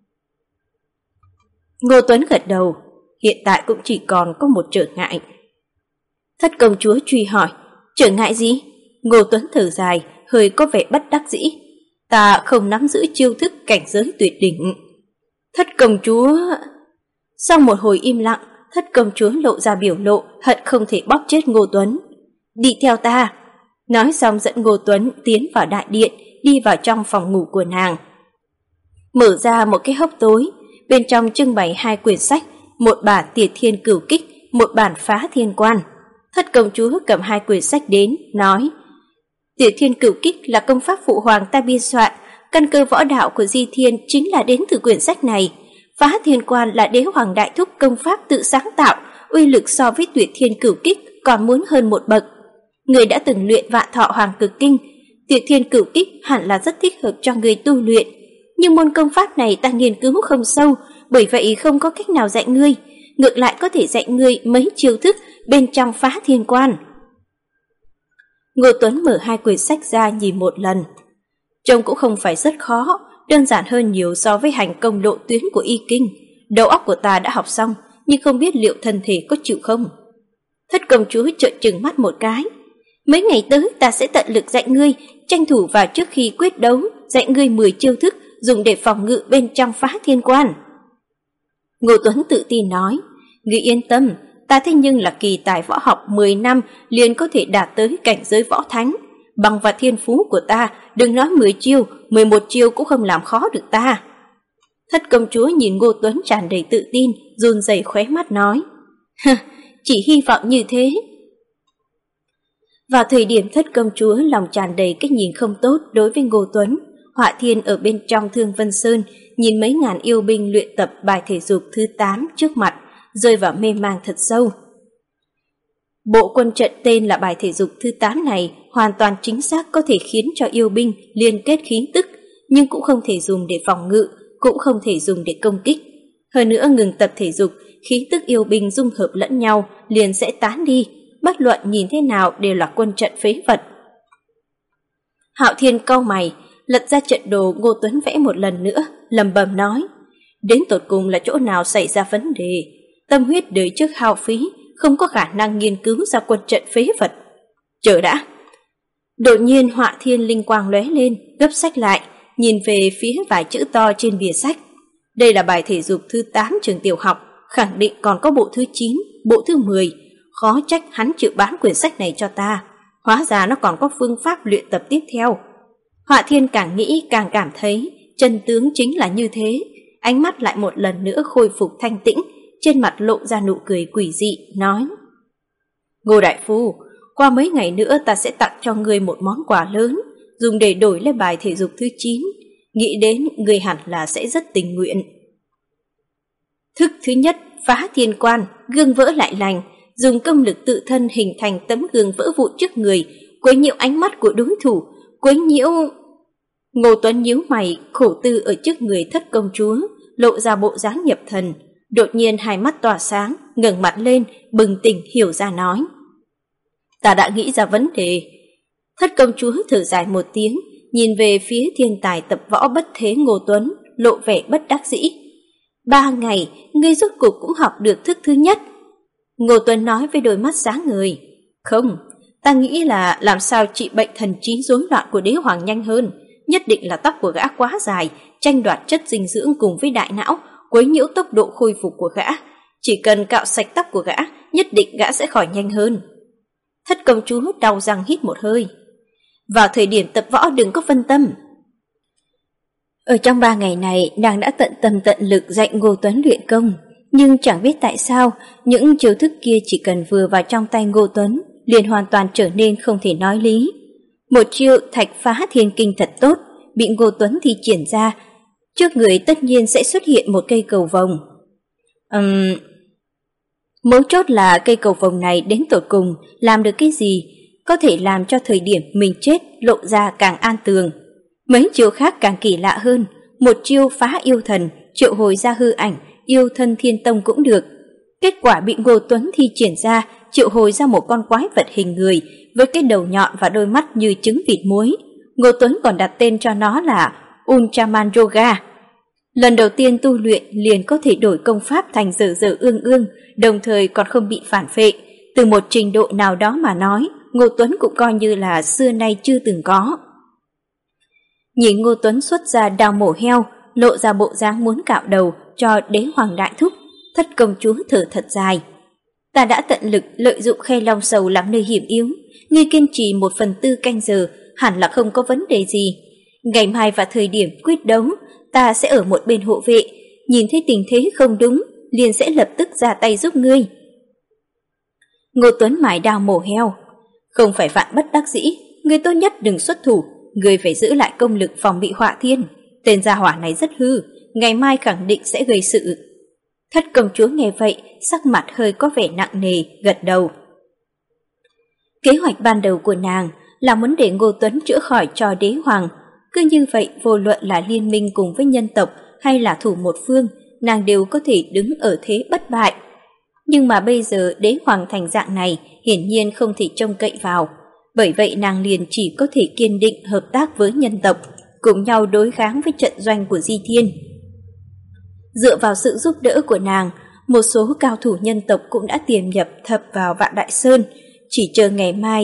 Ngô Tuấn gật đầu, hiện tại cũng chỉ còn có một trở ngại. Thất công chúa truy hỏi, trở ngại gì? Ngô Tuấn thở dài, hơi có vẻ bất đắc dĩ. Ta không nắm giữ chiêu thức cảnh giới tuyệt đỉnh. Thất công chúa... Sau một hồi im lặng, thất công chúa lộ ra biểu lộ hận không thể bóp chết Ngô Tuấn. Đi theo ta. Nói xong dẫn Ngô Tuấn tiến vào đại điện, đi vào trong phòng ngủ của nàng. Mở ra một cái hốc tối, bên trong trưng bày 2 quyển sách, một bản Tiệt Thiên Cửu Kích, một bản Phá Thiên Quan. Thất công chúa cầm 2 quyển sách đến, nói, Tiệt Thiên Cửu Kích là công pháp phụ hoàng ta biên soạn, căn cơ võ đạo của Di Thiên chính là đến từ quyển sách này. Phá Thiên Quan là đế hoàng đại thúc công pháp tự sáng tạo, uy lực so với Tuyệt Thiên Cửu Kích còn muốn hơn một bậc. Người đã từng luyện Vạn Thọ Hoàng Cực Kinh, Tuyệt Thiên Cửu Kích hẳn là rất thích hợp cho người tu luyện. Nhưng môn công pháp này ta nghiên cứu không sâu, bởi vậy không có cách nào dạy ngươi, ngược lại có thể dạy ngươi mấy chiêu thức bên trong Phá Thiên Quan. Ngô Tuấn mở 2 quyển sách ra nhìn một lần. Trông cũng không phải rất khó, đơn giản hơn nhiều so với hành công lộ tuyến của y kinh. Đầu óc của ta đã học xong, nhưng không biết liệu thân thể có chịu không. Thất công chúa trợn trừng mắt một cái. Mấy ngày tới ta sẽ tận lực dạy ngươi, tranh thủ vào trước khi quyết đấu, dạy ngươi 10 chiêu thức dùng để phòng ngự bên trong Phá Thiên Quan. Ngô Tuấn tự tin nói, ngươi yên tâm, ta thế nhưng là kỳ tài võ học 10 năm liền có thể đạt tới cảnh giới võ thánh. Bằng vào thiên phú của ta, đừng nói 10 chiêu, 11 chiêu cũng không làm khó được ta. Thất công chúa nhìn Ngô Tuấn tràn đầy tự tin, run rẩy khóe mắt nói, chỉ hy vọng như thế. Vào thời điểm thất công chúa lòng tràn đầy cái nhìn không tốt đối với Ngô Tuấn, Họa Thiên ở bên trong Thương Vân Sơn nhìn mấy ngàn yêu binh luyện tập bài thể dục thứ 8 trước mặt, rơi vào mê mang thật sâu. Bộ quân trận tên là bài thể dục thứ 8 này hoàn toàn chính xác có thể khiến cho yêu binh liên kết khí tức, nhưng cũng không thể dùng để phòng ngự, cũng không thể dùng để công kích. Hơn nữa ngừng tập thể dục, khí tức yêu binh dung hợp lẫn nhau liền sẽ tán đi, bất luận nhìn thế nào đều là quân trận phế vật. Hạo Thiên cau mày, lật ra trận đồ Ngô Tuấn vẽ một lần nữa, lẩm bẩm nói, đến tột cùng là chỗ nào xảy ra vấn đề, tâm huyết đời trước hao phí, không có khả năng nghiên cứu ra quân trận phế vật. Chờ đã. Đột nhiên Họa Thiên linh quang lóe lên, gấp sách lại, nhìn về phía vài chữ to trên bìa sách. Đây là bài thể dục thứ 8 trường tiểu học, khẳng định còn có bộ thứ 9, bộ thứ 10, khó trách hắn chịu bán quyển sách này cho ta. Hóa ra nó còn có phương pháp luyện tập tiếp theo. Họa Thiên càng nghĩ càng cảm thấy chân tướng chính là như thế, ánh mắt lại một lần nữa khôi phục thanh tĩnh, trên mặt lộ ra nụ cười quỷ dị, nói, Ngô đại phu, qua mấy ngày nữa ta sẽ tặng cho ngươi một món quà lớn, dùng để đổi lấy bài thể dục thứ 9, nghĩ đến ngươi hẳn là sẽ rất tình nguyện. Thức thứ nhất, Phá Thiên Quan, gương vỡ lại lành, dùng công lực tự thân hình thành tấm gương vỡ vụn trước người, quấy nhiễu ánh mắt của đối thủ, quấy nhiễu... Ngô Tuấn nhíu mày, khổ tư ở trước người thất công chúa, lộ ra bộ dáng nhập thần, đột nhiên hai mắt tỏa sáng, ngẩng mặt lên, bừng tỉnh hiểu ra nói, ta đã nghĩ ra vấn đề. Thất công chúa thở dài một tiếng, nhìn về phía thiên tài tập võ bất thế Ngô Tuấn, lộ vẻ bất đắc dĩ. 3 ngày, ngươi rốt cục cũng học được thức thứ nhất. Ngô Tuấn nói với đôi mắt sáng ngời, không, ta nghĩ là làm sao trị bệnh thần trí rối loạn của đế hoàng nhanh hơn, nhất định là tóc của gã quá dài, tranh đoạt chất dinh dưỡng cùng với đại não, quấy nhiễu tốc độ khôi phục của gã. Chỉ cần cạo sạch tóc của gã, nhất định gã sẽ khỏi nhanh hơn. Thất công chúa đau răng hít một hơi. Vào thời điểm tập võ đừng có phân tâm. Ở trong 3 ngày này, nàng đã tận tâm tận lực dạy Ngô Tuấn luyện công, nhưng chẳng biết tại sao, những chiêu thức kia chỉ cần vừa vào trong tay Ngô Tuấn, liền hoàn toàn trở nên không thể nói lý. Một chiêu Thạch Phá Thiên Kinh thật tốt, bị Ngô Tuấn thi triển ra, trước người tất nhiên sẽ xuất hiện một cây cầu vồng. Mấu chốt là cây cầu vồng này đến tột cùng làm được cái gì, có thể làm cho thời điểm mình chết lộ ra càng an tường. Mấy chiêu khác càng kỳ lạ hơn, một chiêu phá yêu thần, triệu hồi ra hư ảnh, yêu thân thiên tông cũng được. Kết quả bị Ngô Tuấn thi triển ra, triệu hồi ra một con quái vật hình người với cái đầu nhọn và đôi mắt như trứng vịt muối. Ngô Tuấn còn đặt tên cho nó là Ultraman Yoga. Lần đầu tiên tu luyện liền có thể đổi công pháp thành dở dở ương ương, đồng thời còn không bị phản phệ. Từ một trình độ nào đó mà nói, Ngô Tuấn cũng coi như là xưa nay chưa từng có. Nhìn Ngô Tuấn xuất ra đao mổ heo, lộ ra bộ dáng muốn cạo đầu cho Đế Hoàng đại thúc, Thất công chúa thở thật dài. Ta đã tận lực lợi dụng khe long sầu làm nơi hiểm yếu, ngươi kiên trì 1/4 canh giờ hẳn là không có vấn đề gì. Ngày mai vào thời điểm quyết đấu, ta sẽ ở một bên hộ vệ, nhìn thấy tình thế không đúng, liền sẽ lập tức ra tay giúp ngươi. Ngô Tuấn mài đao mổ heo. Không phải vạn bất đắc dĩ, ngươi tốt nhất đừng xuất thủ, ngươi phải giữ lại công lực phòng bị họa thiên. Tên gia hỏa này rất hư, ngày mai khẳng định sẽ gây sự. Thất công chúa nghe vậy, sắc mặt hơi có vẻ nặng nề, gật đầu. Kế hoạch ban đầu của nàng là muốn để Ngô Tuấn chữa khỏi cho Đế Hoàng. Cứ như vậy, vô luận là liên minh cùng với nhân tộc hay là thủ một phương, nàng đều có thể đứng ở thế bất bại. Nhưng mà bây giờ Đế Hoàng thành dạng này hiển nhiên không thể trông cậy vào. Bởi vậy nàng liền chỉ có thể kiên định hợp tác với nhân tộc, cùng nhau đối kháng với trận doanh của Di Thiên. Dựa vào sự giúp đỡ của nàng, một số cao thủ nhân tộc cũng đã tiềm nhập thập vào Vạn Đại Sơn, chỉ chờ ngày mai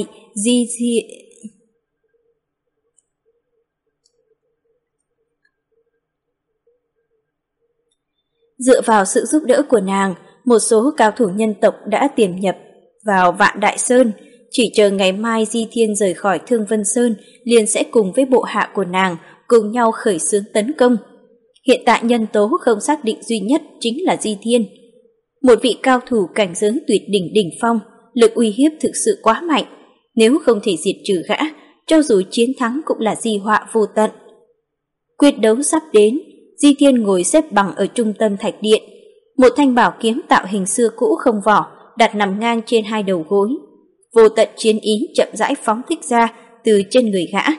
Dựa vào sự giúp đỡ của nàng, một số cao thủ nhân tộc đã tiềm nhập vào Vạn Đại Sơn, chỉ chờ ngày mai Di Thiên rời khỏi Thương Vân Sơn liền sẽ cùng với bộ hạ của nàng cùng nhau khởi xướng tấn công. Hiện tại nhân tố không xác định duy nhất chính là Di Thiên. Một vị cao thủ cảnh giới tuyệt đỉnh đỉnh phong, lực uy hiếp thực sự quá mạnh, nếu không thể diệt trừ gã, cho dù chiến thắng cũng là di họa vô tận. Quyết đấu sắp đến, Di Thiên ngồi xếp bằng ở trung tâm thạch điện, một thanh bảo kiếm tạo hình xưa cũ không vỏ đặt nằm ngang trên hai đầu gối. Vô tận chiến ý chậm rãi phóng thích ra từ trên người gã.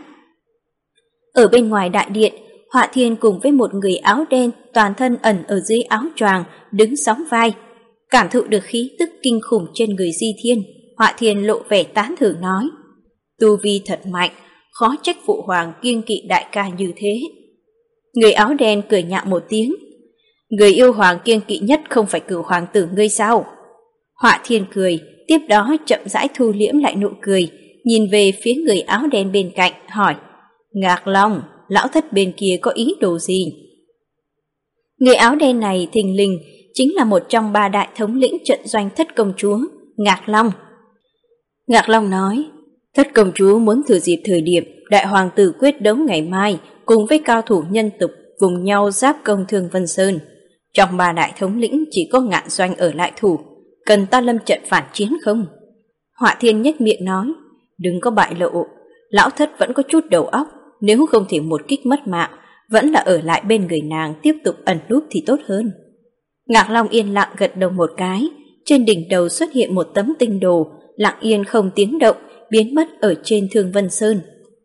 Ở bên ngoài đại điện, Họa Thiên cùng với một người áo đen toàn thân ẩn ở dưới áo choàng đứng sóng vai. Cảm thụ được khí tức kinh khủng trên người Di Thiên, Họa Thiên lộ vẻ tán thưởng nói: tu vi thật mạnh, khó trách phụ hoàng kiêng kỵ đại ca như thế. Người áo đen cười nhạo một tiếng: người yêu hoàng kiêng kỵ nhất không phải cửu hoàng tử ngươi sao? Họa Thiên cười, tiếp đó chậm rãi thu liễm lại nụ cười, nhìn về phía người áo đen bên cạnh, hỏi: Ngạc Long, lão thất bên kia có ý đồ gì? Người áo đen này thình lình chính là một trong 3 đại thống lĩnh trận doanh Thất công chúa, Ngạc Long. Ngạc Long nói: Thất công chúa muốn thừa dịp thời điểm đại hoàng tử quyết đấu ngày mai cùng với cao thủ nhân tộc vùng nhau giáp công Thương Vân Sơn. Trong 3 đại thống lĩnh chỉ có Ngạn Doanh ở lại thủ, cần ta lâm trận phản chiến không? Họa Thiên nhếch miệng nói: đừng có bại lộ, lão thất vẫn có chút đầu óc, nếu không thể một kích mất mạng, vẫn là ở lại bên người nàng tiếp tục ẩn núp thì tốt hơn. Ngạc Long yên lặng gật đầu một cái, trên đỉnh đầu xuất hiện một tấm tinh đồ, lặng yên không tiếng động, biến mất ở trên Thương Vân Sơn.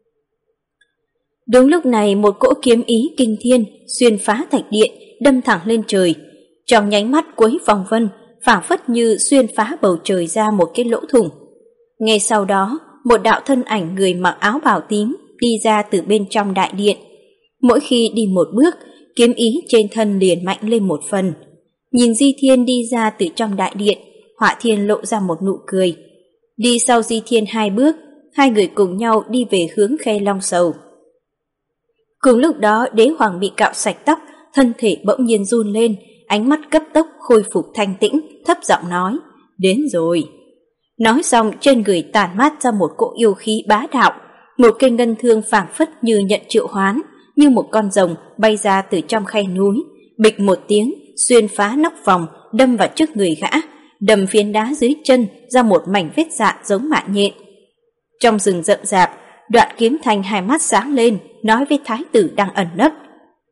Đúng lúc này một cỗ kiếm ý kinh thiên xuyên phá thạch điện, đâm thẳng lên trời. Trong nháy mắt cuối vòng vân, phảng phất như xuyên phá bầu trời ra một cái lỗ thủng. Ngay sau đó, một đạo thân ảnh người mặc áo bào tím đi ra từ bên trong đại điện. Mỗi khi đi một bước, kiếm ý trên thân liền mạnh lên một phần. Nhìn Di Thiên đi ra từ trong đại điện, Họa Thiên lộ ra một nụ cười. Đi sau Di Thiên 2 bước, hai người cùng nhau đi về hướng khe Long Sầu. Cùng lúc đó, Đế Hoàng bị cạo sạch tóc, thân thể bỗng nhiên run lên, ánh mắt cấp tốc khôi phục thanh tĩnh, thấp giọng nói: đến rồi. Nói xong, trên người tản mát ra một cỗ yêu khí bá đạo, một cây ngân thương phảng phất như nhận triệu hoán, như một con rồng bay ra từ trong khe núi, bịch một tiếng xuyên phá nóc phòng, đâm vào trước người gã, đâm phiến đá dưới chân ra một mảnh vết dạn giống mạng nhện. Trong rừng rậm rạp, Đoạn Kiếm Thanh hai mắt sáng lên, nói với thái tử đang ẩn nấp: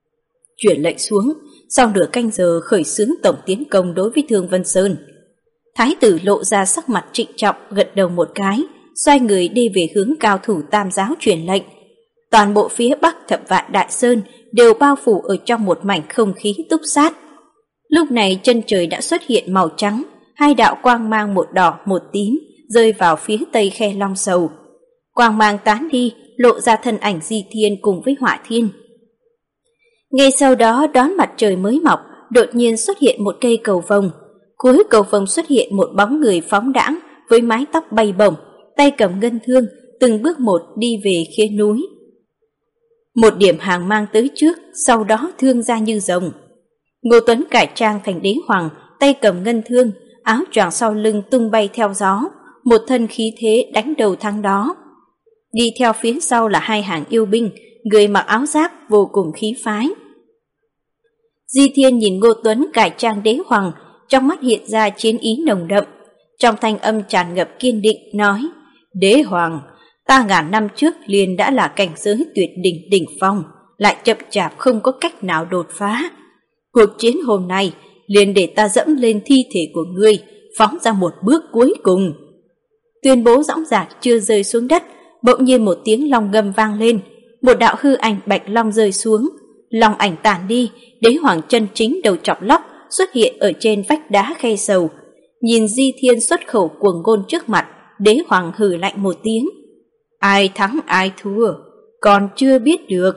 chuyển lệnh xuống, sau nửa canh giờ khởi xướng tổng tiến công đối với Thương Vân Sơn. Thái tử lộ ra sắc mặt trịnh trọng, gật đầu một cái, xoay người đi về hướng cao thủ Tam giáo truyền lệnh. Toàn bộ phía bắc Thập Vạn Đại Sơn đều bao phủ ở trong một mảnh không khí túc sát. Lúc này chân trời đã xuất hiện màu trắng, hai đạo quang mang một đỏ một tím rơi vào phía tây khe Long Sầu. Quang mang tán đi, lộ ra thân ảnh Di Thiên cùng với Hỏa Thiên. Ngay sau đó đón mặt trời mới mọc, đột nhiên xuất hiện một cây cầu vồng. Cuối cầu vồng xuất hiện một bóng người phóng đãng với mái tóc bay bổng, tay cầm ngân thương, từng bước một đi về phía núi. Một điểm hàng mang tới trước, sau đó thương ra như rồng. Ngô Tuấn cải trang thành đế hoàng, tay cầm ngân thương, áo choàng sau lưng tung bay theo gió, một thân khí thế đánh đầu thắng đó. Đi theo phía sau là hai hàng yêu binh, người mặc áo giáp vô cùng khí phái. Di Thiên nhìn Ngô Tuấn cải trang đế hoàng, trong mắt hiện ra chiến ý nồng đậm, trong thanh âm tràn ngập kiên định nói: "Đế hoàng, ta ngàn năm trước liền đã là cảnh giới tuyệt đỉnh đỉnh phong, lại chậm chạp không có cách nào đột phá. Cuộc chiến hôm nay liền để ta dẫm lên thi thể của ngươi, phóng ra một bước cuối cùng." Tuyên bố dõng dạc chưa rơi xuống đất, bỗng nhiên một tiếng long ngâm vang lên, một đạo hư ảnh bạch long rơi xuống, long ảnh tản đi, đế hoàng chân chính đầu chọc lóc xuất hiện ở trên vách đá khe sầu. Nhìn Di Thiên xuất khẩu cuồng ngôn trước mặt, đế hoàng hừ lạnh một tiếng: "Ai thắng ai thua, còn chưa biết được."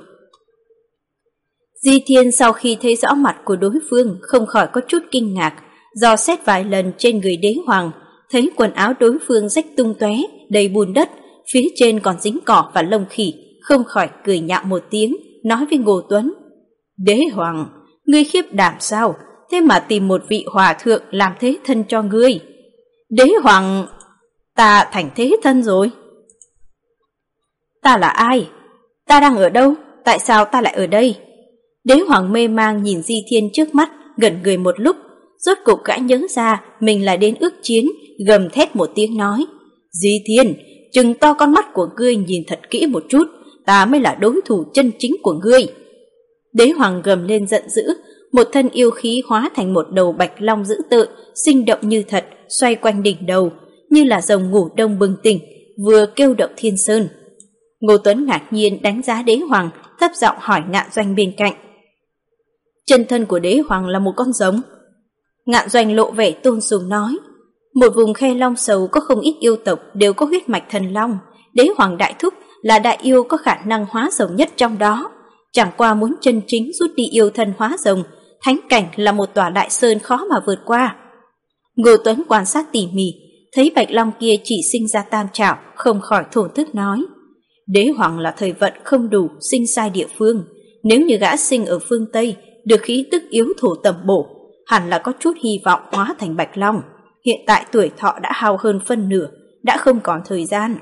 Di Thiên sau khi thấy rõ mặt của đối phương không khỏi có chút kinh ngạc, dò xét vài lần trên người đế hoàng, thấy quần áo đối phương rách tung tóe, đầy bùn đất, phía trên còn dính cỏ và lông khỉ, không khỏi cười nhạo một tiếng, nói với Ngô Tuấn: "Đế hoàng, ngươi khiếp đảm sao, thế mà tìm một vị hòa thượng làm thế thân cho ngươi?" "Đế hoàng, ta thành thế thân rồi." "Ta là ai? Ta đang ở đâu? Tại sao ta lại ở đây?" Đế hoàng mê mang nhìn Di Thiên trước mắt, ngẩn người một lúc, rốt cục gã nhớ ra mình là đến ước chiến, gầm thét một tiếng nói: "Di Thiên, chừng to con mắt của ngươi nhìn thật kỹ một chút, ta mới là đối thủ chân chính của ngươi." Đế hoàng gầm lên giận dữ, một thân yêu khí hóa thành một đầu bạch long dữ tợn, sinh động như thật, xoay quanh đỉnh đầu, như là rồng ngủ đông bừng tỉnh, vừa kêu động thiên sơn. Ngô Tuấn ngạc nhiên đánh giá đế hoàng, thấp giọng hỏi Ngạn Doanh bên cạnh: "Chân thân của đế hoàng là một con rồng?" Ngạn Doanh lộ vẻ tôn sùng nói: "Một vùng khe Long Sầu có không ít yêu tộc đều có huyết mạch thần long, đế hoàng đại thúc là đại yêu có khả năng hóa rồng nhất trong đó. Chẳng qua muốn chân chính rút đi yêu thân hóa rồng, thánh cảnh là một tòa đại sơn khó mà vượt qua." Ngô Tuấn quan sát tỉ mỉ, thấy bạch long kia chỉ sinh ra tam trảo, không khỏi thổn thức nói: "Đế hoàng là thời vận không đủ, sinh sai địa phương. Nếu như gã sinh ở phương Tây, được khí tức yếu thổ tầm bổ, hẳn là có chút hy vọng hóa thành bạch long. Hiện tại tuổi thọ đã hao hơn phân nửa, đã không còn thời gian."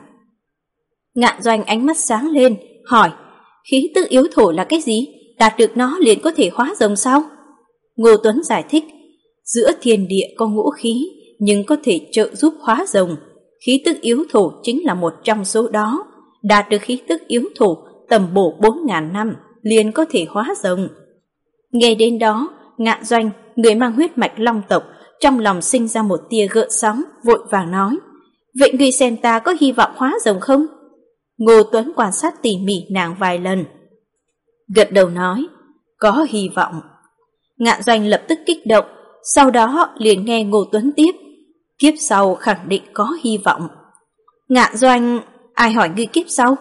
Ngạn Doanh ánh mắt sáng lên, hỏi: "Khí tức yếu thổ là cái gì? Đạt được nó liền có thể hóa rồng sao?" Ngô Tuấn giải thích: "Giữa thiên địa có ngũ khí, nhưng có thể trợ giúp hóa rồng. Khí tức yếu thổ chính là một trong số đó. Đạt được khí tức yếu thổ tầm bổ 4.000 năm, liền có thể hóa rồng." Nghe đến đó, Ngạn Doanh, người mang huyết mạch long tộc, trong lòng sinh ra một tia gợn sóng, vội vàng nói: "Vậy ngươi xem ta có hy vọng hóa rồng không?" Ngô Tuấn quan sát tỉ mỉ nàng vài lần, gật đầu nói: "Có hy vọng." Ngạn Doanh lập tức kích động, sau đó liền nghe Ngô Tuấn tiếp: "Kiếp sau khẳng định có hy vọng." "Ngạn Doanh, ai hỏi ngươi kiếp sau?"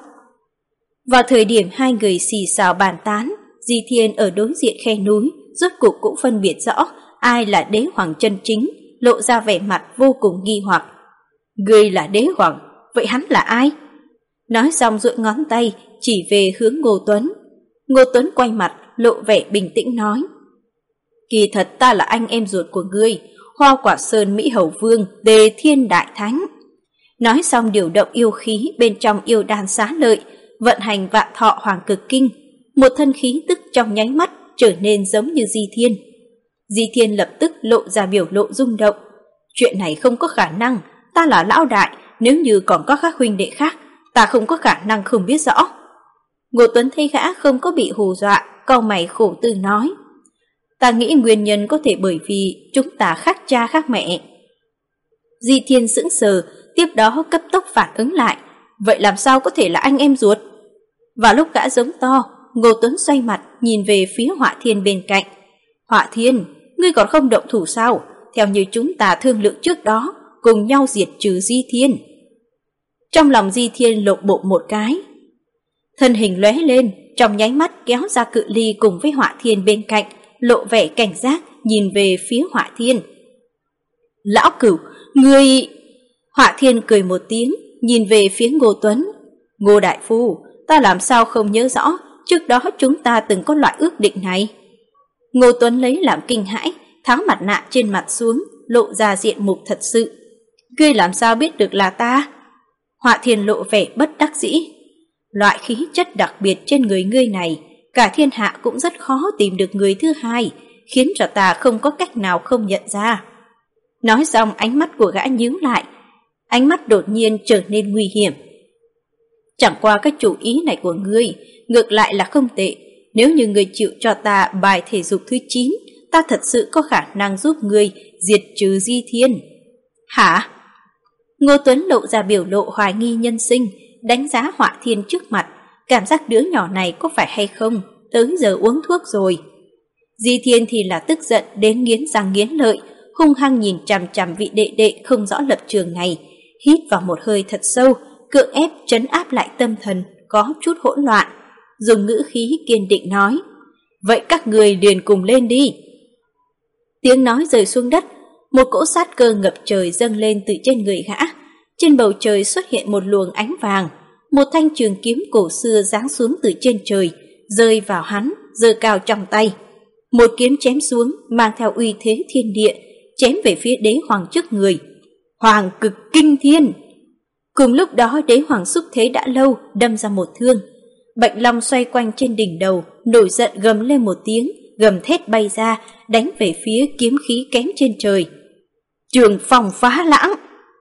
Vào thời điểm hai người xì xào bàn tán, Di Thiên ở đối diện khe núi rốt cục cũng phân biệt rõ ai là đế hoàng chân chính, lộ ra vẻ mặt vô cùng nghi hoặc. "Ngươi là đế hoàng, vậy hắn là ai?" Nói xong duỗi ngón tay chỉ về hướng Ngô Tuấn. Ngô Tuấn quay mặt lộ vẻ bình tĩnh nói: "Kỳ thật ta là anh em ruột của ngươi, Hoa Quả Sơn Mỹ Hầu Vương Đề Thiên Đại Thánh." Nói xong điều động yêu khí bên trong yêu đan xá lợi, vận hành Vạn Thọ Hoàng Cực Kinh, một thân khí tức trong nháy mắt trở nên giống như Di Thiên. Di Thiên lập tức lộ ra biểu lộ rung động: "Chuyện này không có khả năng, ta là lão đại, nếu như còn có các huynh đệ khác, ta không có khả năng không biết rõ." Ngô Tuấn thấy gã không có bị hù dọa, cau mày khổ tư nói: "Ta nghĩ nguyên nhân có thể bởi vì chúng ta khác cha khác mẹ." Di Thiên sững sờ, tiếp đó cấp tốc phản ứng lại. Vậy làm sao có thể là anh em ruột? Vào lúc gã giống to, Ngô Tuấn xoay mặt nhìn về phía Họa Thiên bên cạnh. Họa Thiên, ngươi còn không động thủ sao? Theo như chúng ta thương lượng trước đó, cùng nhau diệt trừ Di Thiên. Trong lòng Di Thiên lộn bộ một cái. Thân hình lóe lên, trong nháy mắt kéo ra cự ly cùng với Họa Thiên bên cạnh, lộ vẻ cảnh giác nhìn về phía Họa Thiên. Lão Cửu, ngươi... Họa Thiên cười một tiếng, nhìn về phía Ngô Tuấn. Ngô đại phu, ta làm sao không nhớ rõ, trước đó chúng ta từng có loại ước định này. Ngô Tuấn lấy làm kinh hãi, tháo mặt nạ trên mặt xuống, lộ ra diện mục thật sự. Ngươi làm sao biết được là ta? Họa Thiên lộ vẻ bất đắc dĩ. Loại khí chất đặc biệt trên người ngươi này, cả thiên hạ cũng rất khó tìm được người thứ hai, khiến cho ta không có cách nào không nhận ra. Nói xong ánh mắt của gã nhíu lại, ánh mắt đột nhiên trở nên nguy hiểm. Chẳng qua cái chủ ý này của ngươi ngược lại là không tệ. Nếu như ngươi chịu cho ta bài thể dục thứ 9, ta thật sự có khả năng giúp ngươi diệt trừ Di Thiên. Hả? Ngô Tuấn lộ ra biểu lộ hoài nghi nhân sinh, đánh giá Họa Thiên trước mặt, cảm giác đứa nhỏ này có phải hay không, tới giờ uống thuốc rồi. Di Thiên thì là tức giận đến nghiến răng nghiến lợi, hung hăng nhìn chằm chằm vị đệ đệ không rõ lập trường này, hít vào một hơi thật sâu, cưỡng ép trấn áp lại tâm thần có chút hỗn loạn, dùng ngữ khí kiên định nói: vậy các người liền cùng lên đi. Tiếng nói rơi xuống đất, một cỗ sát cơ ngập trời dâng lên từ trên người gã. Trên bầu trời xuất hiện một luồng ánh vàng, một thanh trường kiếm cổ xưa giáng xuống từ trên trời, rơi vào hắn, giơ cao trong tay. Một kiếm chém xuống mang theo uy thế thiên địa, chém về phía đế hoàng trước người. Hoàng cực kinh thiên! Cùng lúc đó đế hoàng xúc thế đã lâu đâm ra một thương. Bạch long xoay quanh trên đỉnh đầu, nổi giận gầm lên một tiếng, gầm thét bay ra, đánh về phía kiếm khí kém trên trời. Trường phong phá lãng!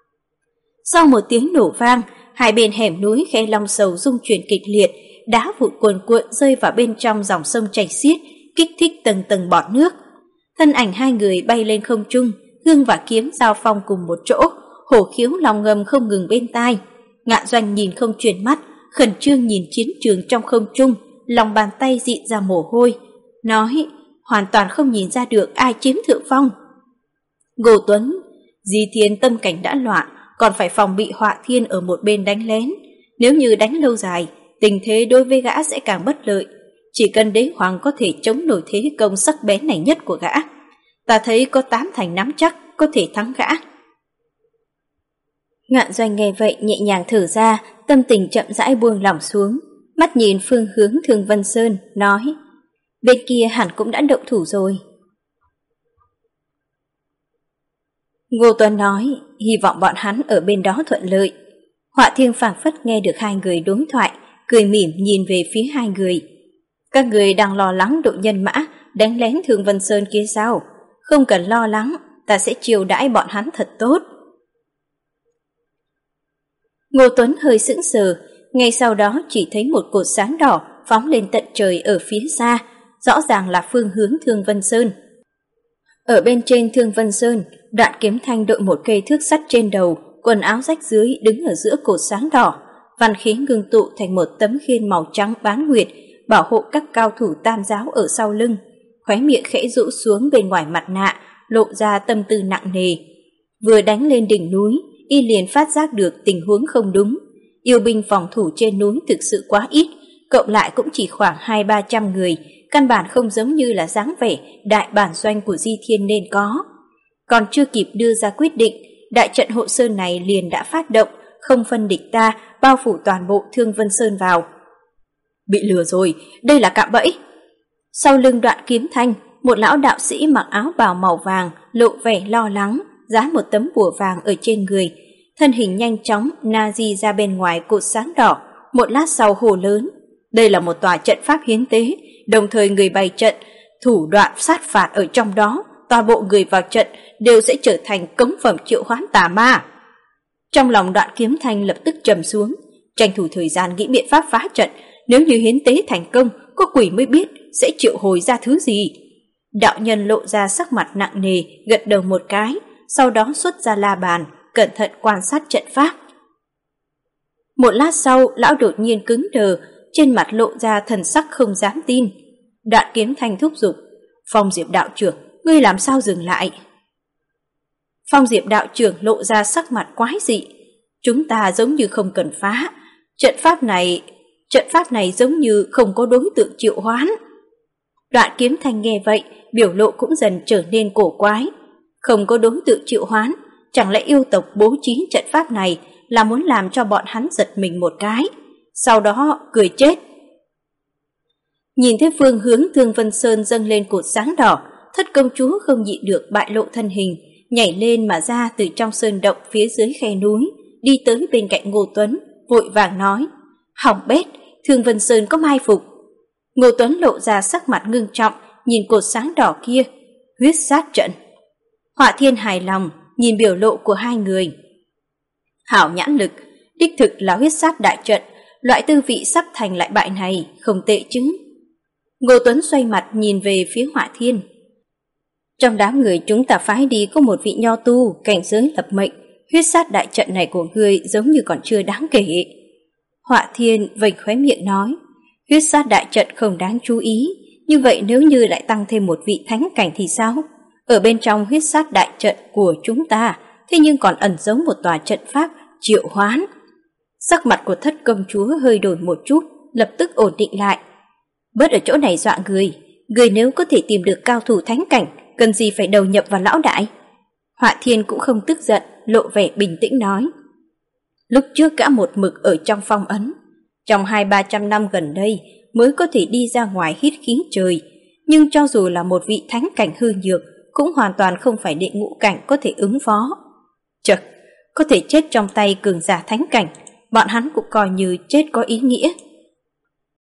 Sau một tiếng nổ vang, hai bên hẻm núi Khe Long Sầu rung chuyển kịch liệt, đá vụn cuồn cuộn rơi vào bên trong dòng sông chảy xiết, kích thích tầng tầng bọt nước. Thân ảnh hai người bay lên không trung, gương và kiếm giao phong cùng một chỗ, hổ khiếu lòng ngầm không ngừng bên tai. Ngạn Doanh nhìn không chuyển mắt, khẩn trương nhìn chiến trường trong không trung, lòng bàn tay dịn ra mồ hôi, nói hoàn toàn không nhìn ra được ai chiếm thượng phong. Ngô Tuấn, Di Thiên tâm cảnh đã loạn, còn phải phòng bị Họa Thiên ở một bên đánh lén. Nếu như đánh lâu dài, tình thế đối với gã sẽ càng bất lợi. Chỉ cần đế hoàng có thể chống nổi thế công sắc bén này nhất của gã, ta thấy có 8 thành nắm chắc có thể thắng gã. Ngạn Doanh nghe vậy nhẹ nhàng thở ra, tâm tình chậm rãi buông lỏng xuống, mắt nhìn phương hướng Thương Vân Sơn, nói: bên kia hẳn cũng đã động thủ rồi. Ngô Tuấn nói: hy vọng bọn hắn ở bên đó thuận lợi. Họa Thiên phảng phất nghe được hai người đối thoại, cười mỉm nhìn về phía hai người. Các người đang lo lắng đội nhân mã đánh lén Thương Vân Sơn kia sao? Không cần lo lắng, ta sẽ chiêu đãi bọn hắn thật tốt. Ngô Tuấn hơi sững sờ, ngay sau đó chỉ thấy một cột sáng đỏ phóng lên tận trời ở phía xa, rõ ràng là phương hướng Thương Vân Sơn. Ở bên trên Thương Vân Sơn, Đoạn Kiếm Thanh đội một cây thước sắt trên đầu, quần áo rách dưới đứng ở giữa cột sáng đỏ, văn khí ngưng tụ thành một tấm khiên màu trắng bán nguyệt, bảo hộ các cao thủ tam giáo ở sau lưng. Khóe miệng khẽ rũ xuống bên ngoài mặt nạ, lộ ra tâm tư nặng nề. Vừa đánh lên đỉnh núi, y liền phát giác được tình huống không đúng. Yêu binh phòng thủ trên núi thực sự quá ít, cộng lại cũng chỉ khoảng 200-300 người, căn bản không giống như là dáng vẻ đại bản doanh của Di Thiên nên có. Còn chưa kịp đưa ra quyết định, đại trận hộ sơn này liền đã phát động, không phân địch ta, bao phủ toàn bộ Thương Vân Sơn vào. Bị lừa rồi, đây là cạm bẫy. Sau lưng Đoạn Kiếm Thanh, một lão đạo sĩ mặc áo bào màu vàng, lộ vẻ lo lắng, dán một tấm bùa vàng ở trên người. Thân hình nhanh chóng na di ra bên ngoài cột sáng đỏ, một lát sau hô lớn: đây là một tòa trận pháp hiến tế, đồng thời người bày trận, thủ đoạn sát phạt ở trong đó, toàn bộ người vào trận đều sẽ trở thành cống phẩm triệu hoán tà ma. Trong lòng Đoạn Kiếm Thanh lập tức trầm xuống, tranh thủ thời gian nghĩ biện pháp phá trận, nếu như hiến tế thành công, có quỷ mới biết sẽ triệu hồi ra thứ gì. Đạo nhân lộ ra sắc mặt nặng nề, gật đầu một cái, sau đó xuất ra la bàn, cẩn thận quan sát trận pháp. Một lát sau, lão đột nhiên cứng đờ, trên mặt lộ ra thần sắc không dám tin. Đoạn Kiếm Thanh thúc giục, Phong Diệp đạo trưởng, ngươi làm sao dừng lại? Phong Diệp đạo trưởng lộ ra sắc mặt quái dị. Chúng ta giống như không cần phá. Trận pháp này giống như không có đối tượng triệu hoán. Đoạn Kiếm Thanh nghe vậy, biểu lộ cũng dần trở nên cổ quái. Không có đối tượng triệu hoán, chẳng lẽ yêu tộc bố trí trận pháp này là muốn làm cho bọn hắn giật mình một cái, sau đó cười chết. Nhìn thấy phương hướng Thương Vân Sơn dâng lên cột sáng đỏ, Thất công chúa không nhịn được bại lộ thân hình, nhảy lên mà ra từ trong sơn động phía dưới khe núi, đi tới bên cạnh Ngô Tuấn, vội vàng nói: "Hỏng bét, Thương Vân Sơn có mai phục." Ngô Tuấn lộ ra sắc mặt ngưng trọng, nhìn cột sáng đỏ kia, huyết sát trận. Họa Thiên hài lòng nhìn biểu lộ của hai người. Hảo nhãn lực, đích thực là huyết sát đại trận, loại tư vị sắp thành lại bại này không tệ chứ. Ngô Tuấn xoay mặt nhìn về phía Họa Thiên. Trong đám người chúng ta phái đi có một vị nho tu cảnh giới lập mệnh, huyết sát đại trận này của ngươi giống như còn chưa đáng kể. Họa Thiên vểnh khóe miệng nói, huyết sát đại trận không đáng chú ý, như vậy nếu như lại tăng thêm một vị thánh cảnh thì sao? Ở bên trong huyết sát đại trận của chúng ta, thế nhưng còn ẩn giấu một tòa trận pháp triệu hoán. Sắc mặt của Thất công chúa hơi đổi một chút, lập tức ổn định lại. Bớt ở chỗ này dọa người nếu có thể tìm được cao thủ thánh cảnh, cần gì phải đầu nhập vào lão đại? Họa Thiên cũng không tức giận, lộ vẻ bình tĩnh nói. Lúc trước gã một mực ở trong phong ấn, trong 200-300 năm gần đây mới có thể đi ra ngoài hít khí trời, nhưng cho dù là một vị thánh cảnh hư nhược, cũng hoàn toàn không phải đệ ngũ cảnh có thể ứng phó. Chật, có thể chết trong tay cường giả thánh cảnh, bọn hắn cũng coi như chết có ý nghĩa.